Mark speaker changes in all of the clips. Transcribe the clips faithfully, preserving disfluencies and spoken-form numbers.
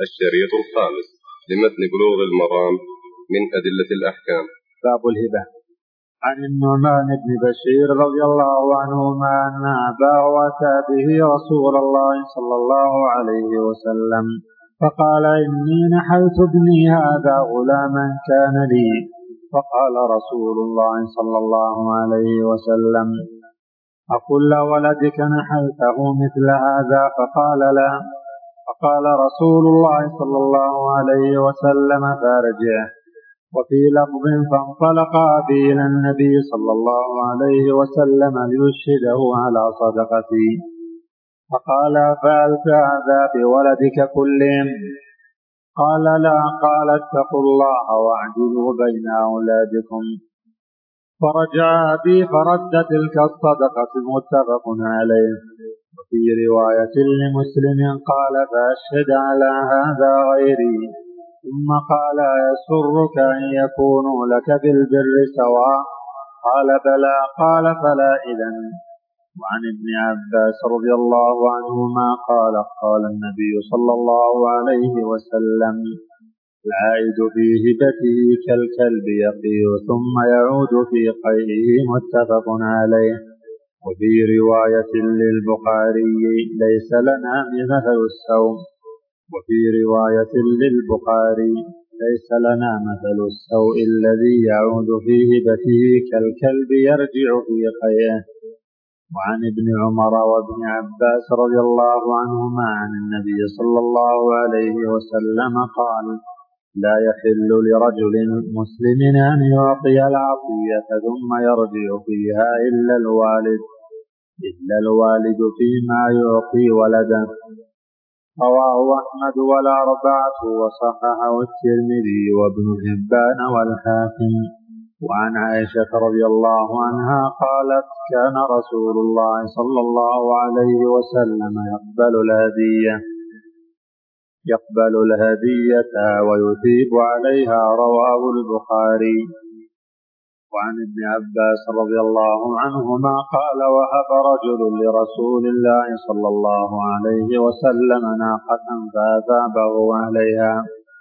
Speaker 1: الشريط الخامس لمتن بلوغ المرام من أدلة الأحكام.
Speaker 2: باب الهبة. عن النعمان بن بشير رضي الله عنهما أن أباه أتى به رسول الله صلى الله عليه وسلم فقال: إني نحلت ابني هذا غلاما كان لي. فقال رسول الله صلى الله عليه وسلم: أكل ولدك نحلته مثل هذا؟ فقال: لا. فقال رسول الله صلى الله عليه وسلم: فارجعه. وفي لفظ: فانطلقا به إلى النبي صلى الله عليه وسلم ليشهده على صدقتي. فقال: فعلت هذا بولدك كلهم؟ قال: لا. قال: اتقوا الله واعدلوا بين أولادكم. فرجع أبي فرد تلك الصدقة، متفق عليه. وفي رواية لمسلم قال: فأشهد على هذا غيري. ثم قال: يسرك أن يكونوا لك بالبر سواء؟ قال: بلى. قال: فلا إذن. وعن ابن عباس رضي الله عنهما قال: قال النبي صلى الله عليه وسلم: العائد في هبته كالكلب يقيء ثم يعود في قيئه، متفق عليه. وفي رواية للبخاري: ليس لنا مثل السوم. وفي رواية للبخاري: ليس لنا مثل السوء الذي يعود في هبته كالكلب يرجع في قيئه. وعن ابن عمر وابن عباس رضي الله عنهما عن النبي صلى الله عليه وسلم قال: لا يحل لرجل مسلم أن يعطي العطية ثم يرجع فيها إلا الوالد إلا الوالد فيما يعطي ولده. رواه أحمد والأربعة وصححه الترمذي وابن حبان والحاكم. وعن عائشة رضي الله عنها قالت: كان رسول الله صلى الله عليه وسلم يقبل الهدية يقبل الهدية ويثيب عليها. رواه البخاري. وعن ابن عباس رضي الله عنهما قال: وهب رجل لرسول الله صلى الله عليه وسلم ناقة فأثابه عليها.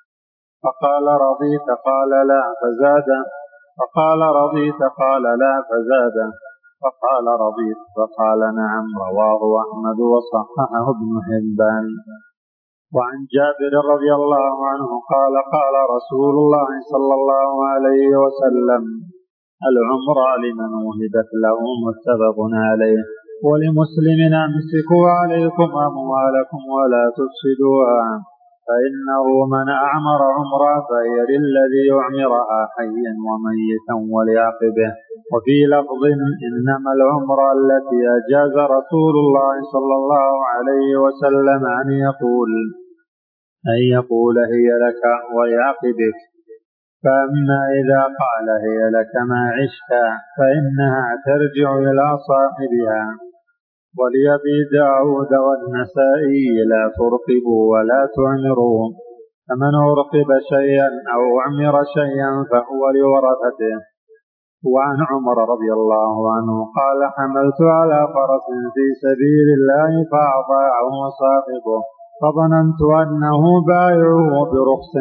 Speaker 2: فقال: رضيت؟ قال: لا. فزاد. فقال: رضيت؟ قال: لا. فزاد. فقال: رضيت؟ فقال: نعم. رواه أحمد وصححه ابن حبان. وعن جابر رضي الله عنه قال: قال رسول الله صلى الله عليه وسلم: العمرة لمن وهبت له، متفق عليه. ولمسلم: أمسكوا عليكم أموالكم ولا تفسدوها، فإنه من أعمر عمرة فهي للذي أعمرها حيا وميتا ولعقبه. وفي لفظ: إنما العمرة التي أجاز رسول الله صلى الله عليه وسلم أن يقول أن يقول هي لك ولعقبك. فأما إذا قال هي لك ما عشت فإنها ترجع إلى صاحبها. ولأبي داود والنسائي: لا ترقبوا ولا تعمروا، فمن أرقب شيئا أو أعمر شيئا فهو لورثته. وعن عمر رضي الله عنه قال: حملت على فرس في سبيل الله فأطاعه صاحبه، فظننت أنه بايعه برخص،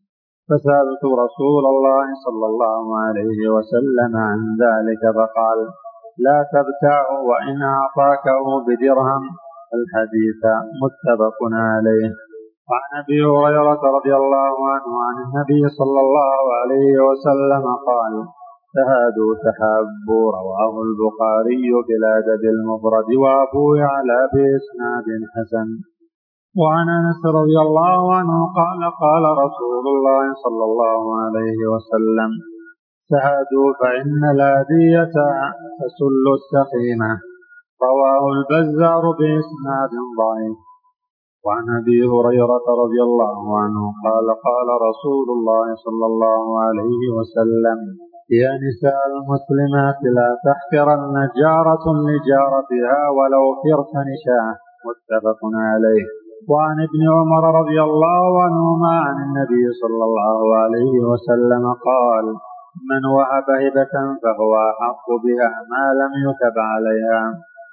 Speaker 2: فسألت رسول الله صلى الله عليه وسلم عن ذلك فقال: لا تبتعه وإن أعطاكه بدرهم. الحديث متفق عليه. وعن أبي هريرة رضي الله عنه عن النبي صلى الله عليه وسلم قال: تهادوا تحابوا. رواه البخاري في الأدب المفرد وأبو يعلى بإسناد حسن. وعن أنس رضي الله عنه قال: قال رسول الله صلى الله عليه وسلم: تهادوا فإن الهدية تسل السقيمة. رواه البزار بإسناد ضعيف. وعن أبي هريرة رضي الله عنه قال: قال رسول الله صلى الله عليه وسلم: يا نساء المسلمات لا تحقرن جارة لجارتها ولو فرث نشاء، متفق عليه. وعن ابن عمر رضي الله عنهما عن النبي صلى الله عليه وسلم قال: من وهب هبة فهو أحق بها ما لم يكب عليها.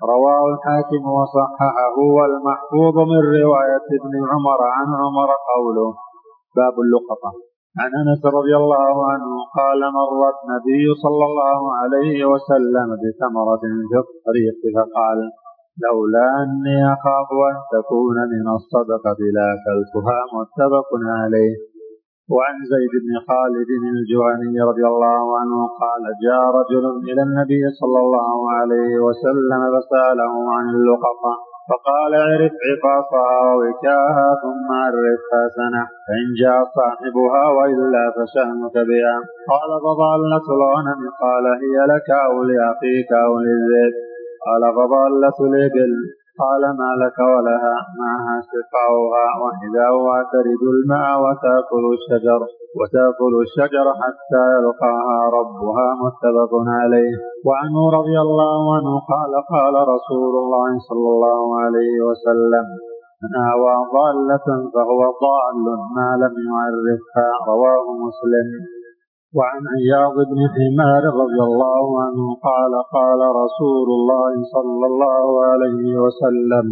Speaker 2: رواه الحاكم وصححه. والمحفوظ من رواية ابن عمر عن عمر قوله. باب اللقطة. عن أنس رضي الله عنه قال مر النبي صلى الله عليه وسلم بثمرة في الطريق فقال لولا أني أخاف أن تكون من الصدقة لأكلتها. متفق عليه. وعن زيد بن خالد الجهني رضي الله عنه قال جاء رجل إلى النبي صلى الله عليه وسلم فسأله عن اللقطة فقال اعرف عفاصها ووكاها ثم عرفها سنة فإن جاء صاحبها وإلا فشأنك بها. قال فضالة الغنم قال هي لك أو لأخيك أو للذئب. قال فضالة الإبل قال ما لك ولها معها سقاؤها وحذاؤها ترد الماء وتأكل الشجر وتأكل الشجر حتى يلقاها ربها. متفق عليه. وعنه رضي الله عنه قال قال رسول الله صلى الله عليه وسلم من آوى ضالة فهو ضال ما لم يعرفها. رواه مسلم. وعن عياض بن حمار رضي الله عنه قال قال رسول الله صلى الله عليه وسلم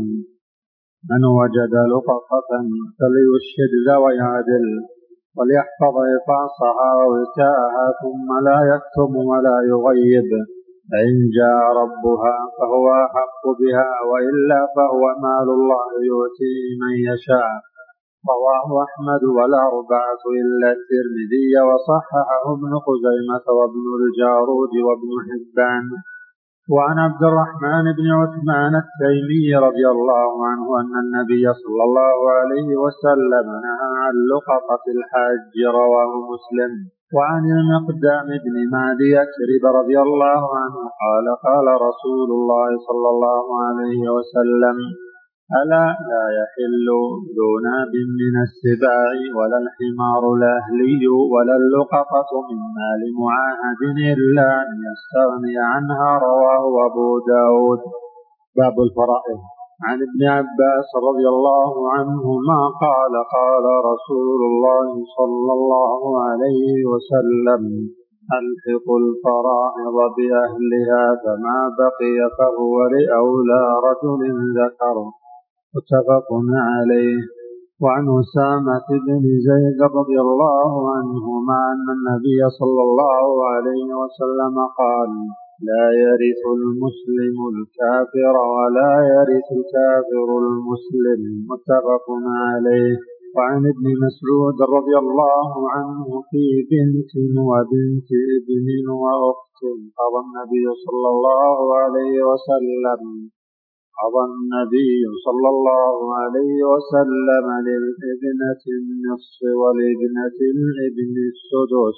Speaker 2: من وجد لقطة فليشهد ذوي عدل وليحفظ عفاصها ووكاءها ثم لا يكتم ولا يغيب. فإن جاء ربها فهو أحق بها وإلا فهو مال الله يؤتيه من يشاء. رواه أحمد والأربعة إلا الترمذي وصححه ابن خزيمة وابن الجارود وابن حبان. وعن عبد الرحمن بن عثمان التيمي رضي الله عنه أن النبي صلى الله عليه وسلم نهى عن لقطة الحاج. رواه مسلم. وعن المقدام بن معدي يكرب رضي الله عنه قال قال رسول الله صلى الله عليه وسلم ألا لا يحل ذو ناب من السباع ولا الحمار الأهلي ولا اللقطة من مال معاهد إلا أن يستغني عنها. رواه أبو داود. باب الفرائض. عن ابن عباس رضي الله عنهما قال قال رسول الله صلى الله عليه وسلم ألحقوا الفرائض بأهلها فما بقي فهو لأولى رجل ذكر. متفق عليه. وعن أسامة بن زيد رضي الله عنهما أن النبي صلى الله عليه وسلم قال لا يرث المسلم الكافر ولا يرث الكافر المسلم. متفق عليه. وعن ابن مسعود رضي الله عنه في بنت وبنت ابن وأخت قضى النبي صلى الله عليه وسلم قضى النبي صلى الله عليه وسلم للابنة النصف والابنة الابن السدس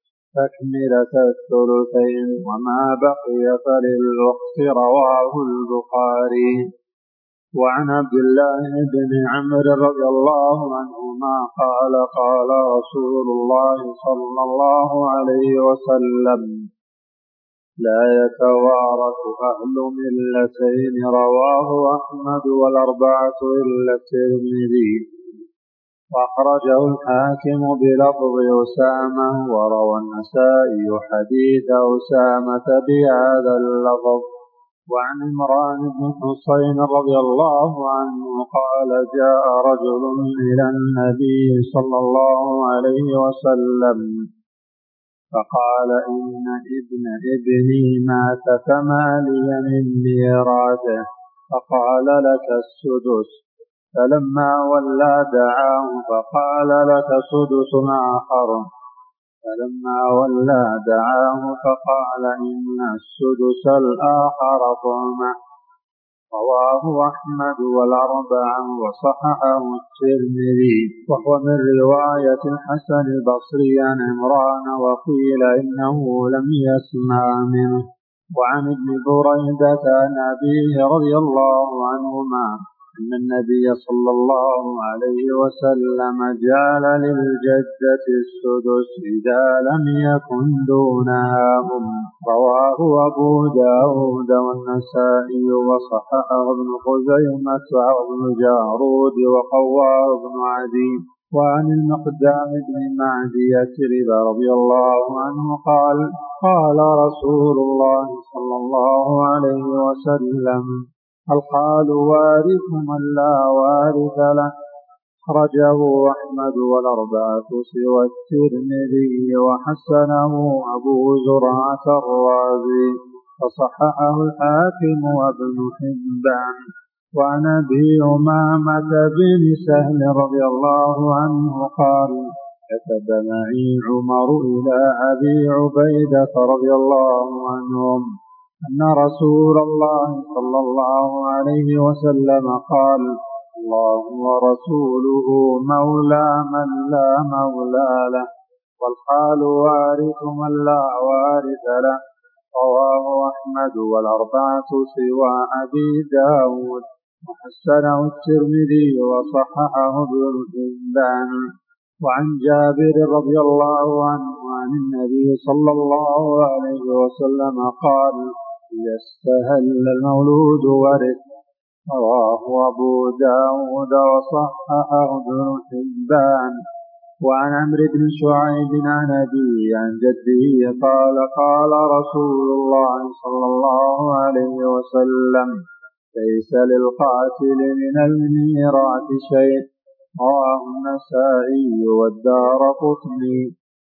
Speaker 2: تكملة الثلثين وما بقي فللأخت. رواه البخاري. وعن عبد الله بن عمرو رضي الله عنهما قال قال رسول الله صلى الله عليه وسلم لا يتوارث أهل ملتين. رواه أحمد والأربعة إلا الترمذي. وأخرجه الحاكم بلفظ أسامة. وروى النسائي حديث أسامة بهذا اللفظ. وعن عمران بن حسين رضي الله عنه قال جاء رجل إلى النبي صلى الله عليه وسلم فقال إن ابن ابني مات فما لي من ميراثه. فقال لك السدس. فلما ولى دعاه فقال لك سدس آخر. فلما ولى دعاه فقال إن السدس الآخر طعمه. رواه أحمد والأربعة وصححه الترمذي. وهو من رواية الحسن البصري عن عمران وقيل إنه لم يسمع منه. وعن ابن بريدة عن أبيه رضي الله عنهما أن النبي صلى الله عليه وسلم جعل للجدة السدس إذا لم يكن دونها أم. رواه أبو داود والنسائي وصححه ابن خزيمة وابن جارود وقواه ابن عدي. وعن المقدام بن معدي يثرب رضي الله عنه قال قال رسول الله صلى الله عليه وسلم الخال وارث من لا وارث له. أخرجه أحمد والأربعة سوى الترمذي وحسنه أبو زرعة الرازي وصححه الحاكم وابن حبان. وعن أبي أمامة بن سهل رضي الله عنه قال كتب معي عمر إلى أبي عبيدة رضي الله عنهم أن رسول الله صلى الله عليه وسلم قال الله ورسوله مولى من لا مولى له والخال وارث من لا وارث له. رواه أحمد والأربعة سوى أبي داود وحسنه الترمذي وصححه ابن حبان. وعن جابر رضي الله عنه عن النبي صلى الله عليه وسلم قال إذا استهل المولود ورث. رواه أبو داود وصححه ابن حبان. وعن عمرو بن شعيب عن أبيه عن جده قال قال رسول الله صلى الله عليه وسلم ليس للقاتل من الميراث شيء. رواه النسائي والدارقطني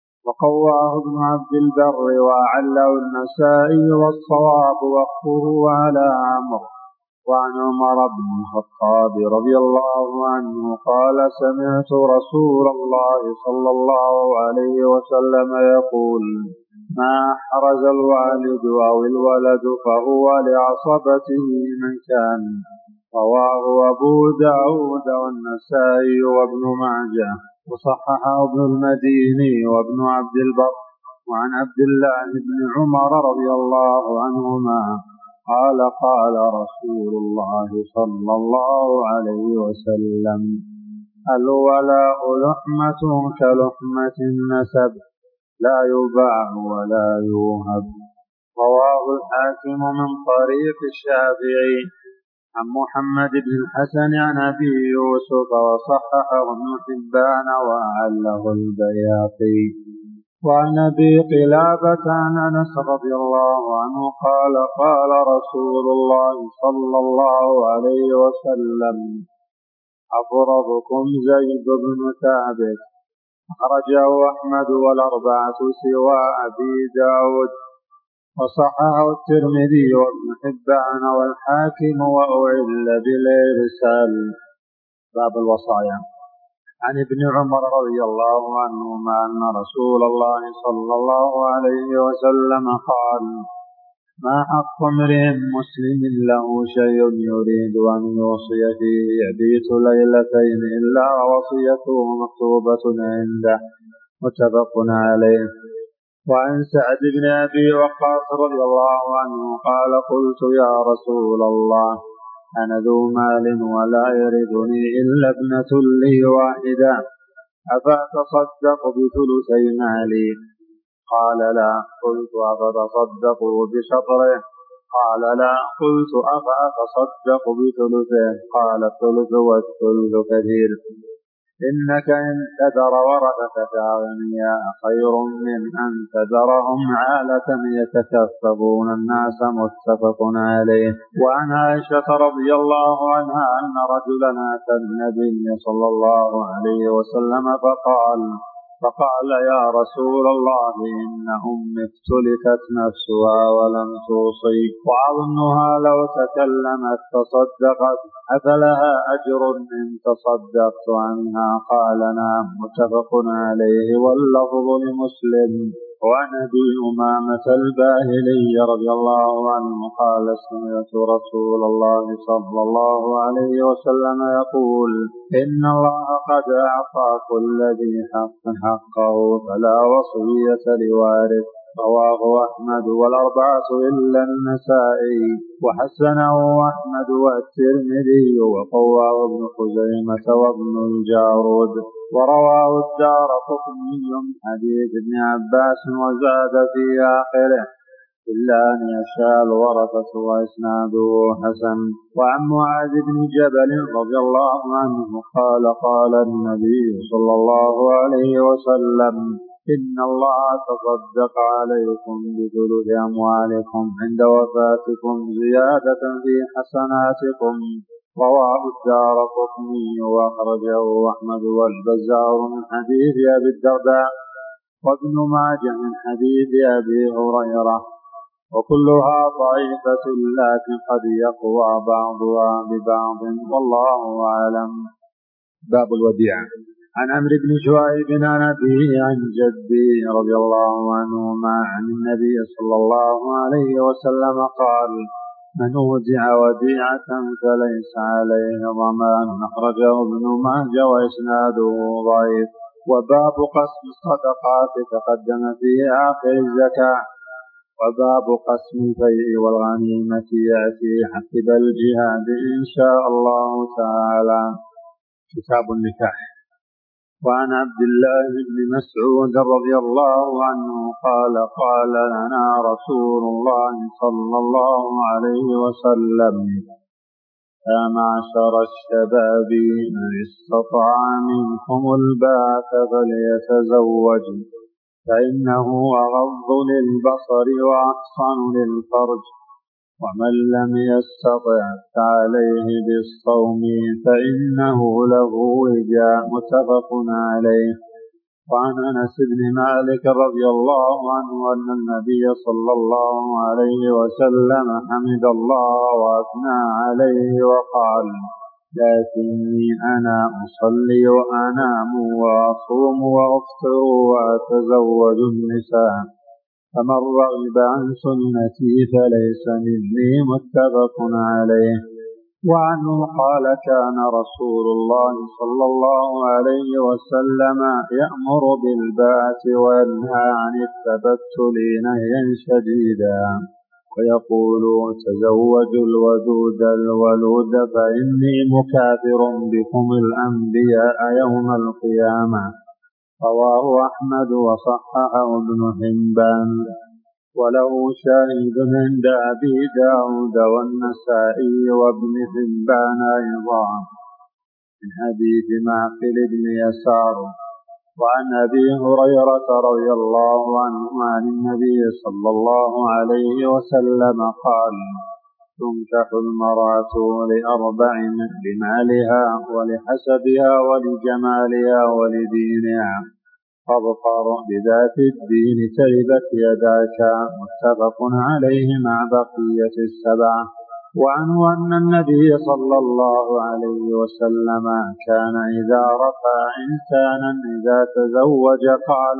Speaker 2: وقواه ابن عبد البر وأعله النسائي والصواب وقفه على عمرو. وعن عمر بن الخطاب رضي الله عنه قال سمعت رسول الله صلى الله عليه وسلم يقول ما أحرز الوالد أو الولد فهو لعصبته من كان. رواه أبو داود والنسائي وابن ماجه وصححه ابن المديني وابن عبد البر. وعن عبد الله بن عمر رضي الله عنهما قال قال رسول الله صلى الله عليه وسلم الولاء لحمة كلحمة النسب لا يباع ولا يوهب. رواه الحاكم من طريق الشافعي عن محمد بن الحسن عن أبي يوسف وصححه ابن حبان وأعله البياقي. وعن أبي قلابة عن أنس رضي الله عنه قال قال رسول الله صلى الله عليه وسلم أفرضكم زيد بن ثابت. أخرجه أحمد والأربعة سوى أبي داود وصححه الترمذي وابن حبان والحاكم وأعل بالإرسال. باب الوصايا. عن ابن عمر رضي الله عنهما أن رسول الله صلى الله عليه وسلم قال ما حق امرئ مسلم له شيء يريد أن يوصي فيه يبيت ليلتين إلا وصيته مكتوبة عنده متفق عليه. وعن سعد بن أبي وقاص رضي الله عنه قال قلت يا رسول الله أنا ذو مال ولا يرثني إلا ابنة لي واحدة أفأتصدق بثلثي مالي؟ قال لا. قلت أفتصدق بشطره؟ قال لا. قلت أفأتصدق بثلثه؟ قال الثلث والثلث كثير. إنك إن تذر ورثتك أغنياء خير من أن تذرهم عالة يتكففون الناس متفق عليه. وعن عائشة رضي الله عنها أن رجلا أتى النبي صلى الله عليه وسلم فقال فقال يا رسول الله إن أمي افتلتت نفسها ولم توصي وأظنها لو تكلمت تصدقت أفلها أجر إن تصدقت عنها؟ قال نعم متفق عليه واللفظ لمسلم. وعن أبي أمامة الباهلي رضي الله عنه قال سمعت رسول الله صلى الله عليه وسلم يقول إن الله قد أعطى كل ذي حق حقه فلا وصية لوارث. رواه أحمد والأربعة إلا النسائي وحسنه أحمد والترمذي وقواه ابن خزيمة وابن الجارود. ورواه الدارقطني من حديث ابن عباس وزاد في آخره إلا أن يشاء الورثة وإسناده حسن. وعن معاذ بن جبل رضي الله عنه قال قال النبي صلى الله عليه وسلم إن الله تصدق عليكم بثلث أموالكم عند وفاتكم زيادة في حسناتكم. رواه الدارقطني وأخرجه أحمد والبزار من حديث أبي الدرداء وابن ماجه من حديث أبي هريرة، وكلها ضعيفة لكن قد يقوى بعضها ببعض والله أعلم. باب الوديعة. عن عمرو بن شعيب عن أبيه عن جده رضي الله عنهما عن النبي صلى الله عليه وسلم قال من أودع وديعة فليس عليه ضمان. أخرجه ابن ماجه وإسناده ضعيف. وباب قسم الصدقات تقدم في آخر الزكاة. وباب قسم الفيء والغنيمة يأتي عقب الجهاد إن شاء الله تعالى. كتاب النكاح. وعن عبد الله بن مسعود رضي الله عنه قال قال لنا رسول الله صلى الله عليه وسلم يا معشر الشباب من استطاع منكم الباءة فليتزوج فإنه أغض للبصر وأحصن للفرج ومن لم يستطع فعليه بالصوم فإنه له وجاء. متفق عليه. وعن أنس بن مالك رضي الله عنه أن النبي صلى الله عليه وسلم حمد الله وأثنى عليه وقال لكني أنا أصلي وأنام وأصوم وأفطر وأتزوج النساء فمن رغب عن سنتي فليس مني. متفق عليه. وعنه قال كان رسول الله صلى الله عليه وسلم يأمر بالباءة وينهى عن التبتل نهيا شديدا ويقول تزوجوا الودود الولود فإني مكافر بكم الأنبياء يوم القيامة. رواه أحمد وصححه ابن حبان وله شاهد عند أبي داود والنسائي وابن حبان أيضا من حديث معقل بن يسار. وعن أبي هريرة رضي الله عنه عن النبي صلى الله عليه وسلم قال تنكح المرأة لأربع لمالها ولحسبها ولجمالها ولدينها فاظفر بذات الدين تربت يداك. متفق عليه مع بقية السبعة. وعنه أن النبي صلى الله عليه وسلم كان إذا رفع إنسانا إذا تزوج قال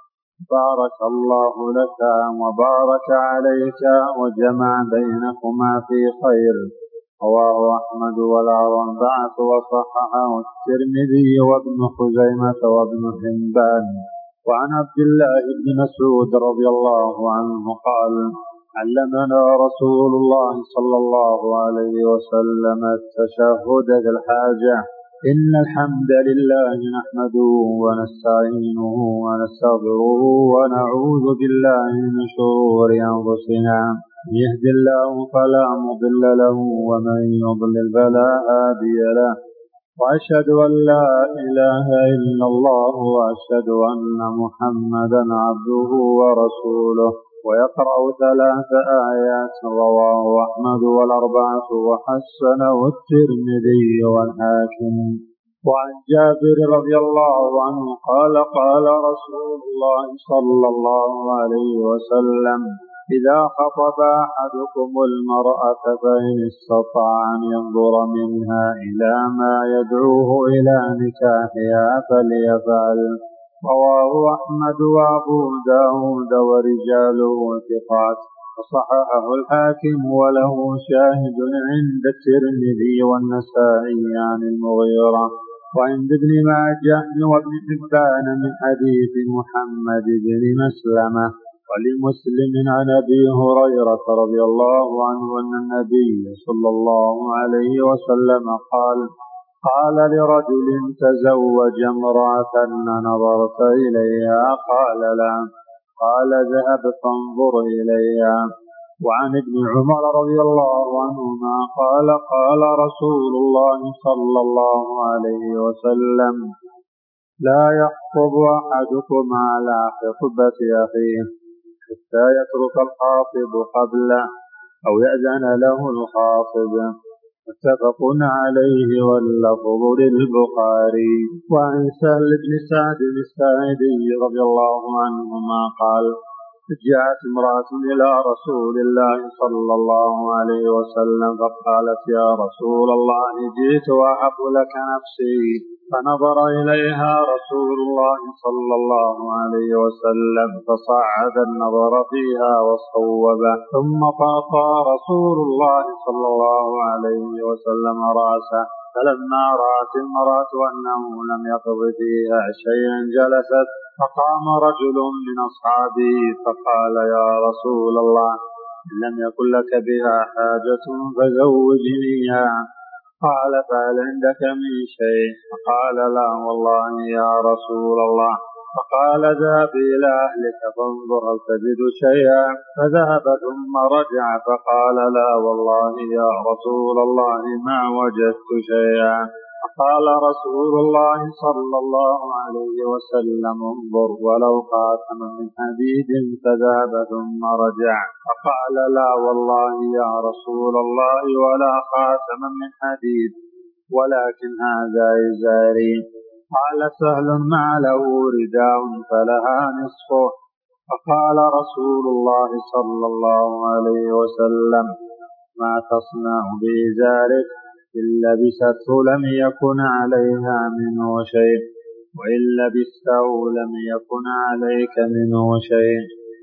Speaker 2: بارك الله لك وبارك عليك وجمع بينكما في خير. رواه أحمد والأربعة وصححه الترمذي وابن خزيمة وابن حبان. وعن عبد الله بن مسعود رضي الله عنه قال علمنا رسول الله صلى الله عليه وسلم التشهد في الحاجة إن الحمد لله نحمده ونستعينه ونستغفره ونعوذ بالله من شرور أنفسنا يهد الله فلا مضل له ومن يضلل فلا هادي له وأشهد أن لا إله إلا الله وأشهد أن محمدا عبده ورسوله. ويقرأ ثلاث آيات. رواه أحمد والأربعة وحسنه الترمذي والحاكم. وعن جابر رضي الله عنه قال قال رسول الله صلى الله عليه وسلم إذا خطب أحدكم المرأة فإن استطاع أن ينظر منها إلى ما يدعوه إلى نكاحها فليفعل. رواه أحمد وأبو داود ورجاله ثقات وصححه الحاكم وله شاهد عند الترمذي والنسائي عن المغيرة وعند ابن ماجه وابن حبان من حديث محمد بن مسلمة. ولمسلم عن أبي هريرة رضي الله عنه أن النبي صلى الله عليه وسلم قال قال لرجل تزوج امرأة نظرت إليها قال لا قال ذهب فانظر إليها. وعن ابن عمر رضي الله عنهما قال قال رسول الله صلى الله عليه وسلم لا يخطب أحدكم على خطبة أخيه حتى يترك الخاطب قبله أو يأذن له الخاطب. متفق عليه واللفظ للبخاري. وعن سهل بن سعد الساعدي رضي الله عنهما قال جاءت امرأة إلى رسول الله صلى الله عليه وسلم فقالت يا رسول الله جئت وأحب لك نفسي. فنظر إليها رسول الله صلى الله عليه وسلم فصعد النظر فيها وصوبه ثم قاطع رسول الله صلى الله عليه وسلم رأسه. فلما رأت المرأة أنه لم يقض فيها شيئا جلست. فقام رجل من أصحابه فقال يا رسول الله إن لم يكن لك بها حاجة فزوجنيها. قال فهل عندك من شيء؟ فقال لا والله يا رسول الله. فقال ذهب إلى أهلك فانظر هل تجد شيئا. فذهب ثم رجع فقال لا والله يا رسول الله ما وجدت شيئا. قال رسول الله صلى الله عليه وسلم انظر ولو خاتما من حديد. فذهب ثم رجع فقال لا والله يا رسول الله ولا خاتما من حديد ولكن هذا إزاري. قال سهل ما له رداء فلها نصفه. فقال رسول الله صلى الله عليه وسلم ما تصنع بإزارك؟ إن لبسته لم يكن عليها منه شيء وإن لبسته لم يكن عليك منه شيء.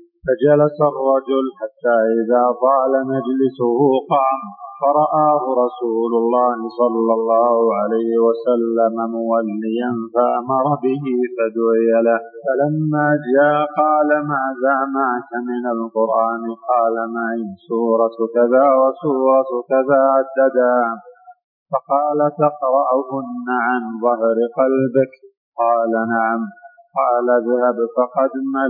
Speaker 2: فجلس الرجل حتى إذا طال مجلسه قام فرآه رسول الله صلى الله عليه وسلم موليا فأمر به فدعي له. فلما جاء قال ماذا معك من القرآن؟ قال معي سورة كذا وسورة كذا عددا. فقال تقرأهن عن ظهر قلبك؟ قال نعم. قال اذهب فقد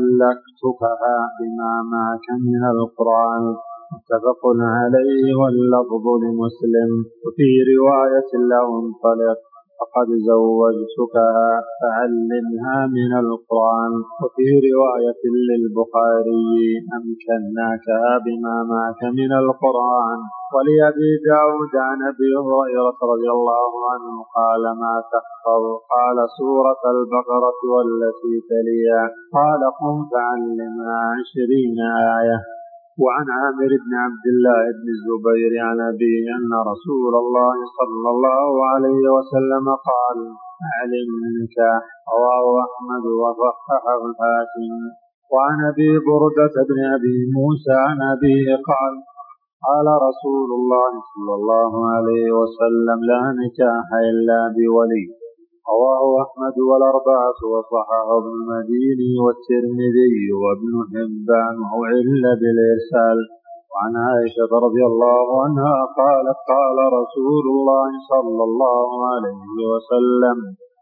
Speaker 2: ملكتكها بما معك من القرآن. متفق عليه واللفظ لمسلم. وفي رواية له انطلق فقد زوجتكها فعلمها من القرآن. وفي رواية للبخاري أمكناكها بما معك من القرآن. ولأبي داود عن أبي هريرة رضي الله عنه قال ما تحفظ؟ قال سورة البقرة والتي تليها. قال قم فعلمها عشرين آية. وعن عامر بن عبد الله بن الزبير عن أبيه أن رسول الله صلى الله عليه وسلم قال أعلم النكاح. رواه أحمد وصححه الحاكم. وعن أبي بردة بن أبي موسى عن أبيه قال قال رسول الله صلى الله عليه وسلم لا نكاح إلا بولي. رواه أحمد والأربعة وصححه ابن المديني والترمذي وابن حبان وعل بالإرسال. وعن عائشة رضي الله عنها قالت قال رسول الله صلى الله عليه وسلم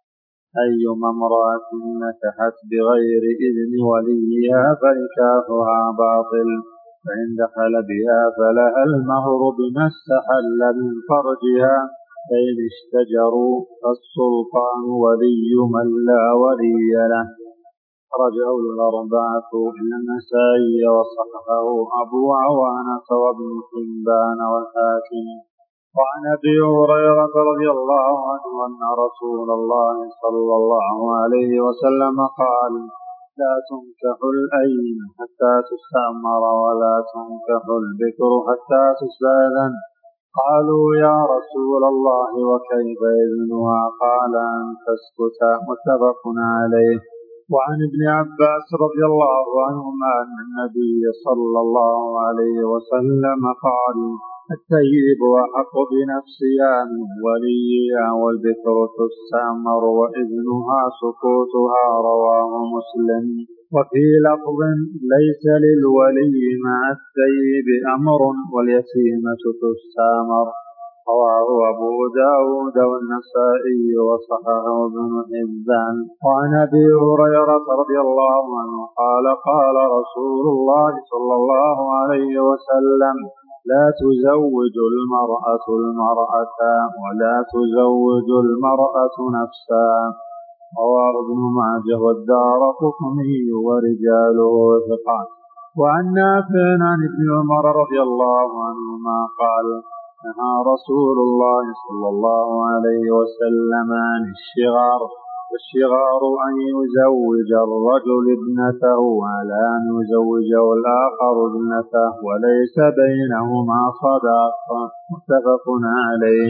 Speaker 2: أيما امرأة نكحت بغير إذن وليها فنكاحها باطل. فإن دخل بها فلها المهر بما استحل من فرجها. فإن اشتجروا فالسلطان ولي من لا ولي له. رجعوا الأربعة إلى النسائي وصححه أبو عوانة وابن حبان والحاكم. وعن أبي هريرة رضي الله عنه أن رسول الله صلى الله عليه وسلم قال لا تنكح الأيم حتى تستأمر ولا تنكح البكر حتى تستأذن. قالوا يا رسول الله وكيف إذنها؟ قال أن تسكت. متفق عليه. وعن ابن عباس رضي الله عنهما أن النبي صلى الله عليه وسلم قال الطيب أحق بنفسها من وليها والبكر تستأمر وإذنها سكوتها. رواه مسلم. وفي لفظ ليس للولي مع الطيب أمر واليتيمة تستأمر. رواه أبو داود والنسائي وصححه ابن حبان. وعن أبي هريرة رضي الله عنه قال قال رسول الله صلى الله عليه وسلم لا تزوج المرأة المرأة ولا تزوج المرأة نفسها. رواه ابن ماجه والدارقطني ورجاله ثقات. وعن نافع عن ابن عمر رضي الله عنهما قال نهى رسول الله صلى الله عليه وسلم عن الشغار، والشغار أن يزوج الرجل ابنته على أن يزوجه الآخر ابنته وليس بينهما صداقة. متفق عليه.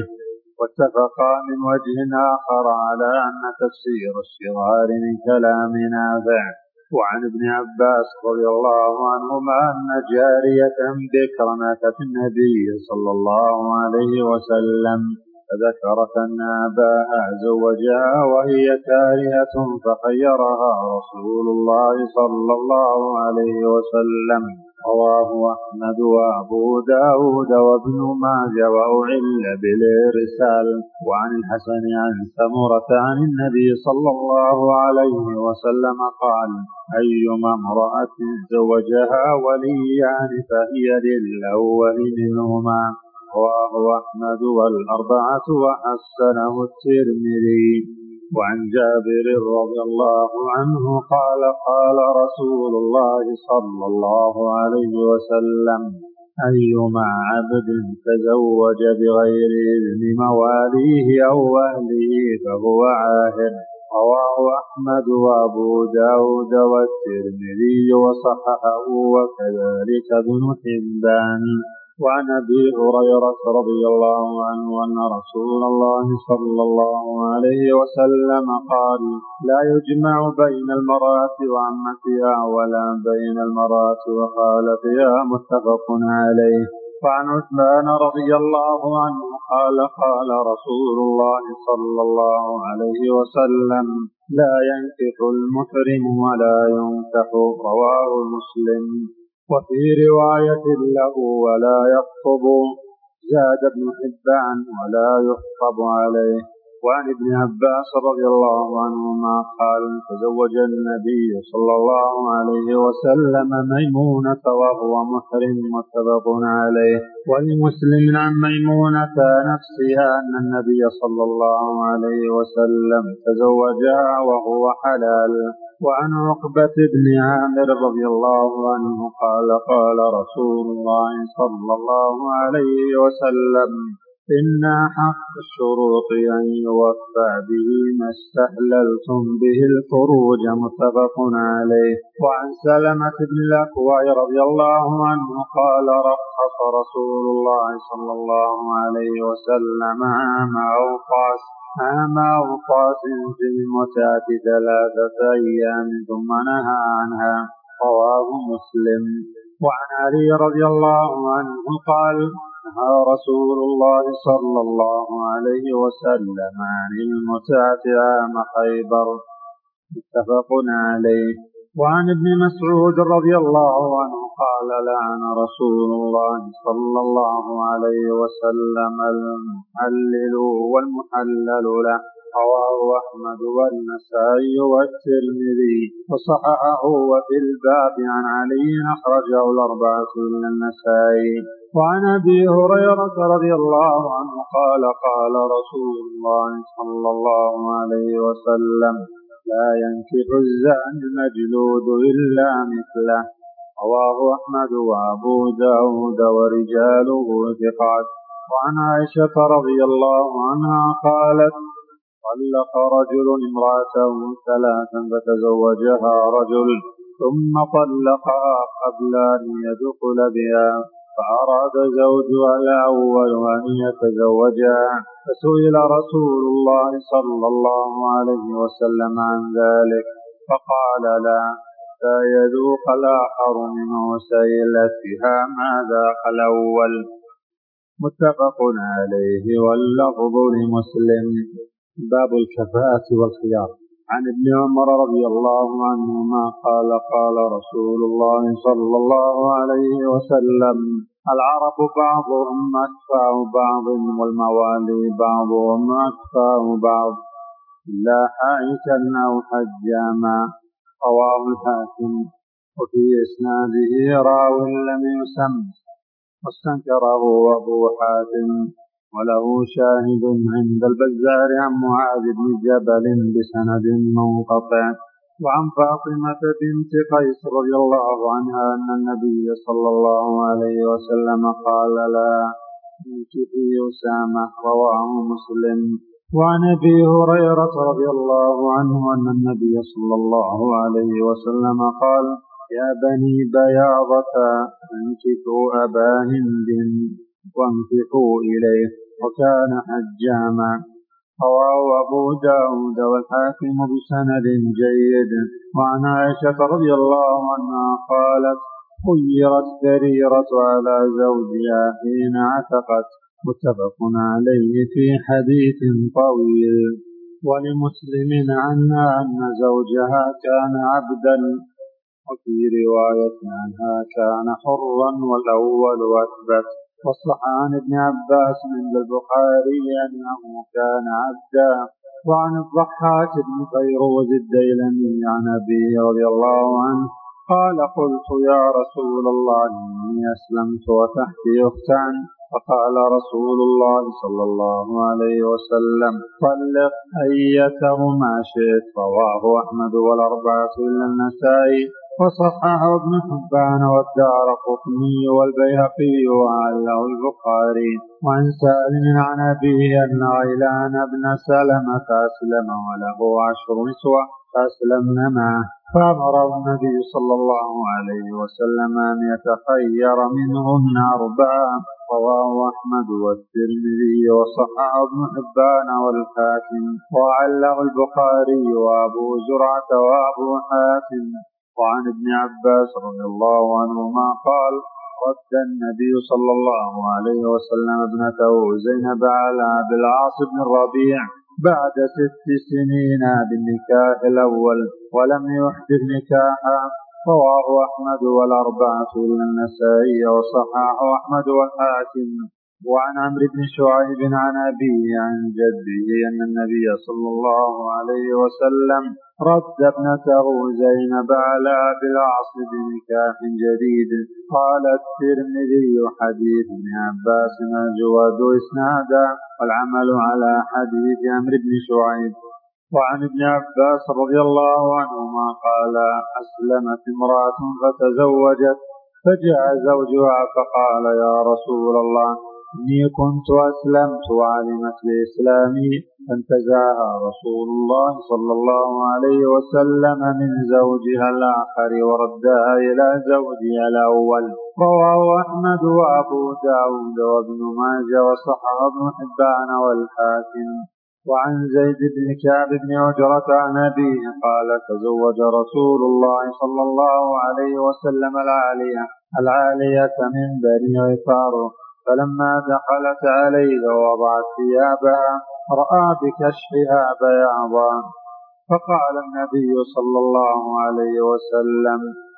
Speaker 2: واتفقا من وجه آخر على أن تفسير الشغار من كلام نافع. وعن ابن عباس رضي الله عنهما أن جارية بكرا أتت النبي صلى الله عليه وسلم فذكرت أن أباها زوجها وهي كارهة فخيرها رسول الله صلى الله عليه وسلم. رواه أحمد وأبو داود وابن ماجه وأعل بالإرسال. وعن الحسن عن سمرة عن النبي صلى الله عليه وسلم قال أيما امرأة زوجها وليان فهي للأول منهما. رواه أحمد والأربعة وحسنه الترمذي. وعن جابر رضي الله عنه قال قال رسول الله صلى الله عليه وسلم أيما عبد تزوج بغير إذن مواليه أو أهله فهو عاهر. رواه أحمد وأبو داود والترمذي وصححه وكذلك ابن حبان. وعن أبي هريرة رضي الله عنه أن رسول الله صلى الله عليه وسلم قال لا يجمع بين المرأة وعمتها ولا بين المرأة وخالتها. متفق عليه. وعن عثمان رضي الله عنه قال قال رسول الله صلى الله عليه وسلم لا ينكح المحرم ولا ينكح. رواه مسلم. وفي رواية له ولا يخطب. زاد ابن حبان ولا يخطب عليه. وعن ابن عباس رضي الله عنهما قال تزوج النبي صلى الله عليه وسلم ميمونة وهو محرم. متفق عليه. ولمسلم عن ميمونة نفسها أن النبي صلى الله عليه وسلم تزوجها وهو حلال. وعن عقبة بن عامر رضي الله عنه قال قال رسول الله صلى الله عليه وسلم إن حق الشروط أن يوفى به ما استحللتم به الفروج. متفق عليه. وعن سلمة بن الأكوع رضي الله عنه قال رخص رسول الله صلى الله عليه وسلم عام أوقاس عام أوقاس في المتعة ثلاثة أيام ثم نهى عنها. رواه مسلم. وعن علي رضي الله عنه قال نهى رسول الله صلى الله عليه وسلم عن المتعة عام خيبر. متفق عليه. وعن ابن مسعود رضي الله عنه قال لعن رسول الله صلى الله عليه وسلم المحلل والمحلل له. رواه أحمد والنسائي والترمذي وصححه. وفي الباب عن علي أخرجه الأربعة من النسائي. وعن أبي هريرة رضي الله عنه قال قال رسول الله صلى الله عليه وسلم لا ينكح الزاني المجلود إلا مثله. رواه أحمد وأبو داود ورجاله ثقات. وعن عائشة رضي الله عنها قالت طلق رجل امرأته ثلاثا فتزوجها رجل ثم طلقها قبل أن يدخل بها فأراد زوجها الأول أن يتزوجها فسئل رسول الله صلى الله عليه وسلم عن ذلك فقال لا لا يذوق الآخر منه سيلتها ما ذاق الأول. متفق عليه واللفظ لمسلم. باب الكفاءة والخيار. عن ابن عمر رضي الله عنهما قال قال رسول الله صلى الله عليه وسلم العرب بعضهم أكفاء بعض والموالي بعضهم أكفاء بعض إلا حائكا أو حجاما. رواه الحاكم. وفي إسناده راو لم يسم واستنكره أبو حاتم وله شاهد عند البزار عن معاذ بن جبل بسند منقطع. وعن فاطمة بنت قيس رضي الله عنها أن النبي صلى الله عليه وسلم قال لا تنكحي أسامة. رواه مسلم. وعن أبي هريرة رضي الله عنه أن النبي صلى الله عليه وسلم قال يا بني بياضة انكحوا أبا هند وانكحوا إليه وكان حجاما. رواه أبو داود والحاكم بسند جيد. وعن عائشة رضي الله عنها قالت خيرت بريرة على زوجها حين عتقت. متفق عليه في حديث طويل. ولمسلم عنها أن زوجها كان عبدا وفي رواية عنها كان حرا والأول أثبت. وصح عن ابن عباس عند البخاري أنه كان عبدا. وعن الضحاك بن فيروز الديلمي عن أبيه رضي الله عنه قال قلت يا رسول الله إني أسلمت وتحتي أختان. فقال رسول الله صلى الله عليه وسلم طلق أيتهما شئت. رواه أحمد والأربعة إلا النسائي. وصححه ابن حبان والدارقطني والبيهقي وعله البخاري. وعن سالم عن أبيه أن غيلان بن سلمة أسلم وله عشر نسوة فأسلمن معه فأمره النبي صلى الله عليه وسلم أن يتخير منهن أربعة. رواه أحمد والترمذي وصححه ابن حبان والحاكم وعله البخاري وأبو زرعة وأبو حاتم. وعن ابن عباس رضي الله عنهما قال رد النبي صلى الله عليه وسلم ابنته زينب على أبي العاص بن الربيع بعد ست سنين بالنكاح الأول ولم يحدث نكاحا. رواه أحمد والأربعة إلا النسائي وصححه أحمد والحاكم. وعن عمرو بن شعيب عن أبيه عن جده أن النبي صلى الله عليه وسلم رد ابنته زينب على أبي العاص بنكاح جديد. قال الترمذي حديث ابن عباس أجود إسنادا والعمل على حديث عمرو بن شعيب. وعن ابن عباس رضي الله عنهما قال أسلمت امرأة فتزوجت فجاء زوجها فقال يا رسول الله إني كنت أسلمت وعلمت بإسلامي فانتزعها رسول الله صلى الله عليه وسلم من زوجها الآخر وردها إلى زوجها الأول. رواه أحمد وأبو داود وابن ماجه وصححه ابن حبان والحاكم. وعن زيد بن كعب بن عجرة عن أبيه قال تزوج رسول الله صلى الله عليه وسلم العالية العالية من بني غفار فلما دخلت عليه ووضعت ثيابها رأى بكشفها بياضا فقال النبي صلى الله عليه وسلم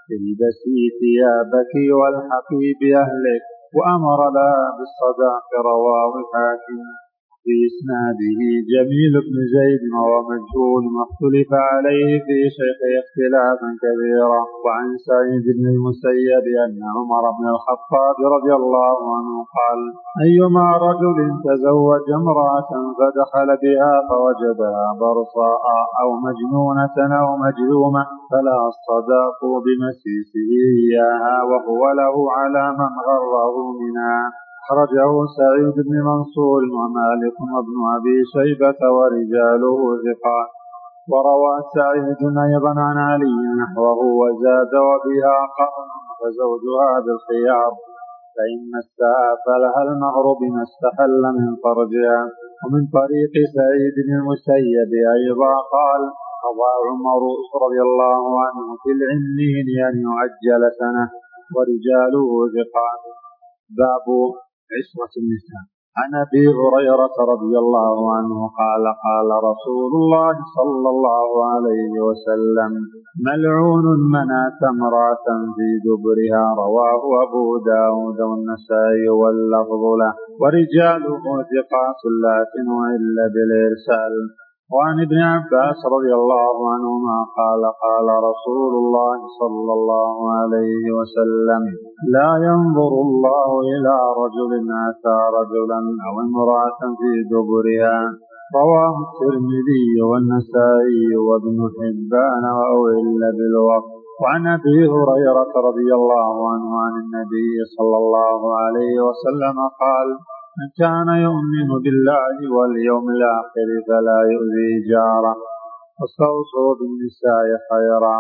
Speaker 2: البسي ثيابك والحقي بأهلك وأمر لها بالصداق. رواه الحاكم. في إسناده جميل بن زيد وهو مجهول واختلف عليه في شيخ اختلافا كبيرا. وعن سعيد بن المسيب أن عمر بن الخطاب رضي الله عنه قال أيما رجل تزوج امرأة فدخل بها فوجدها برصاء أو مجنونة أو مجذومة فلا الصداق بمسيسه إياها وهو له على من غره منها. أخرجه سعيد بن منصور ومالك وابن أبي شيبة ورجاله ثقات. وروى سعيد أيضا عن علي نحوه وزاد وبها قرن فزوجها بالخيار فإن مسها فلها المهر بما استحل من فرجها. ومن طريق سعيد بن المسيب أيضا قال قضى عمر رضي الله عنه في العنين أن يعجل سنة ورجاله ثقات. باب عصمة النساء. عن أبي هريرة رضي الله عنه قال قال رسول الله صلى الله عليه وسلم ملعون من أتى امرأة في دبرها. رواه أبو داود والنسائي واللفظ له ورجاله ثقات لكن إلا بالإرسال. وعن ابن عباس رضي الله عنهما قال قال رسول الله صلى الله عليه وسلم لا ينظر الله إلى رجل أتى رجلا أو امرأة في دبرها. رواه الترمذي والنسائي وابن حبان أو إلا بالوقت. وعن أبي هريرة رضي الله عنه عن النبي صلى الله عليه وسلم قال من كان يؤمن بالله واليوم الآخر فلا يؤذي جاره واستوصوا بالنساء خيرا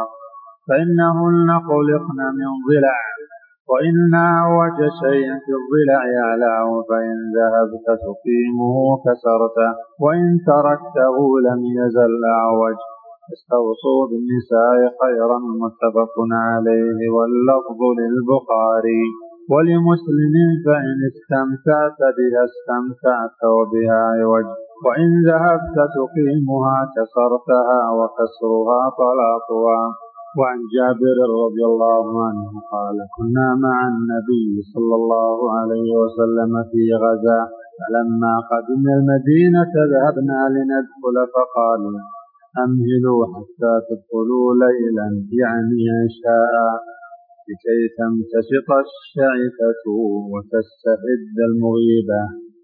Speaker 2: فإنهن خلقن من ضلع وإن أعوج شيء في الضلع أعلاه فإن ذهبت تقيمه كسرته وإن تركته لم يزل أعوج. استوصوا بالنساء خيرا. متفق عليه واللفظ للبخاري. ولمسلم فإن استمتعت بها استمتعت وبها عوج وإن ذهبت تقيمها كسرتها وكسرها طلاقها. وعن جابر رضي الله عنه قال كنا مع النبي صلى الله عليه وسلم في غزاة فلما قدمنا المدينة ذهبنا لندخل فقال أمهلوا حتى تدخلوا ليلا يعني عشاء لكي تمتشط الشعثة وتستعد المغيبة.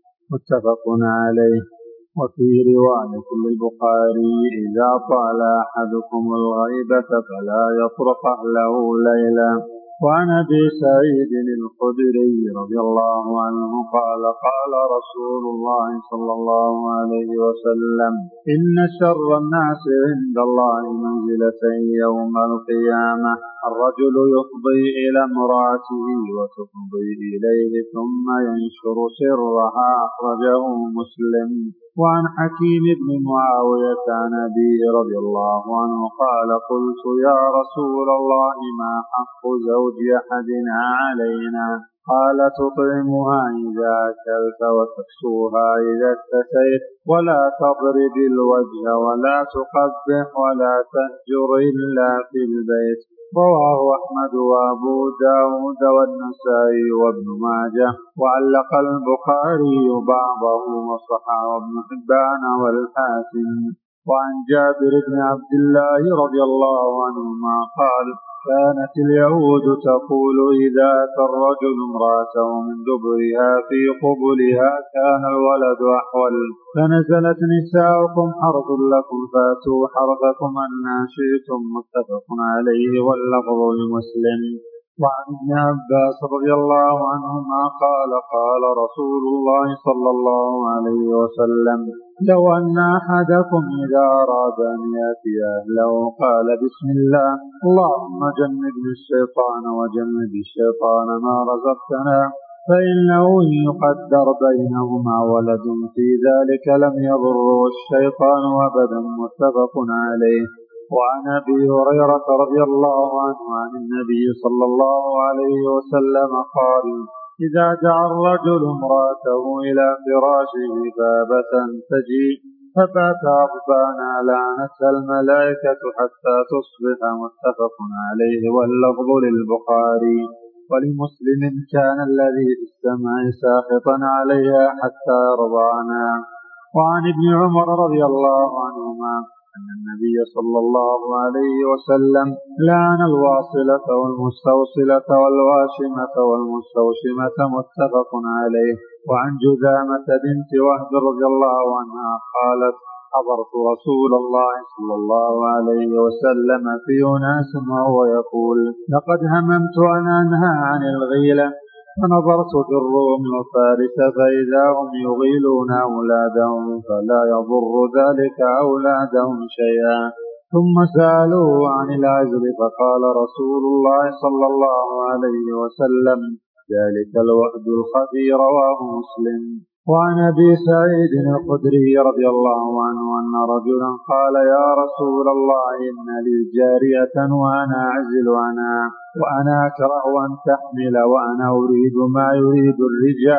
Speaker 2: متفق عليه. وفي رواية للبخاري إذا طال أحدكم الغيبة فلا يطرق أهله ليلا. وعن أبي سعيد الخدري رضي الله عنه قال قال رسول الله صلى الله عليه وسلم إن شر الناس عند الله منزلة يوم القيامة الرجل يفضي إلى امرأته وتفضي إليه ثم ينشر سرها. أخرجه مسلم. وعن حكيم بن معاوية عن أبي رضي الله عنه قال قلت يا رسول الله ما حق زوج أحدنا علينا؟ قال تطعمها إذا أكلت وتكسوها إذا اكتسيت ولا تضرب الوجه ولا تقبح ولا تهجر إلا في البيت. رواه أحمد وأبو داود والنسائي وابن ماجه. وعلق البخاري بعضه وصححه ابن حبان والحاكم. وعن جابر بن عبد الله رضي الله عنهما قال كانت اليهود تقول إذا أتى الرجل امرأته من دبرها في قبلها كان الولد أحول. فنزلت نساؤكم حرث لكم فاتوا حرثكم أنى شئتم. متفق عليه واللفظ لمسلم. وعن ابن عباس رضي الله عنهما قال قال رسول الله صلى الله عليه وسلم لو أن أحدكم إذا أراد أن يأتي أهله قال بسم الله اللهم جنبني الشيطان وجنب الشيطان ما رزقتنا فإنه يقدر بينهما ولد في ذلك لم يضره الشيطان أبدا. متفق عليه. وعن أبي هريرة رضي الله عنه عن النبي صلى الله عليه وسلم قال إذا دعا الرجل امرأته إلى فراشه فابت أن تجيء فبات غضبانا لعنتها الملائكة حتى تصبح. متفق عليه واللفظ للبخاري. ولمسلم كان الذي في السماء ساخطا عليها حتى يرضعنا. وعن ابن عمر رضي الله عنهما أن النبي صلى الله عليه وسلم لعن الواصلة والمستوصلة والواشمة والمستوشمة. متفق عليه. وعن جذامة بنت وهب رضي الله عنها قالت حضرت رسول الله صلى الله عليه وسلم في أناس وهو يقول لقد هممت أن أنهى عن الغيلة فنظرت في الروم وفارس فإذا هم يغيلون أولادهم فلا يضر ذلك أولادهم شيئا. ثم سألوه عن العزل فقال رسول الله صلى الله عليه وسلم ذلك الوعد الخفي. رواه مسلم. وعن أبي سعيد الخدري رضي الله عنه أن رجلا قال يا رسول الله إن لي جارية وأنا أعزل عنها وأنا أكره أن تحمل وأنا أريد ما يريد الرجال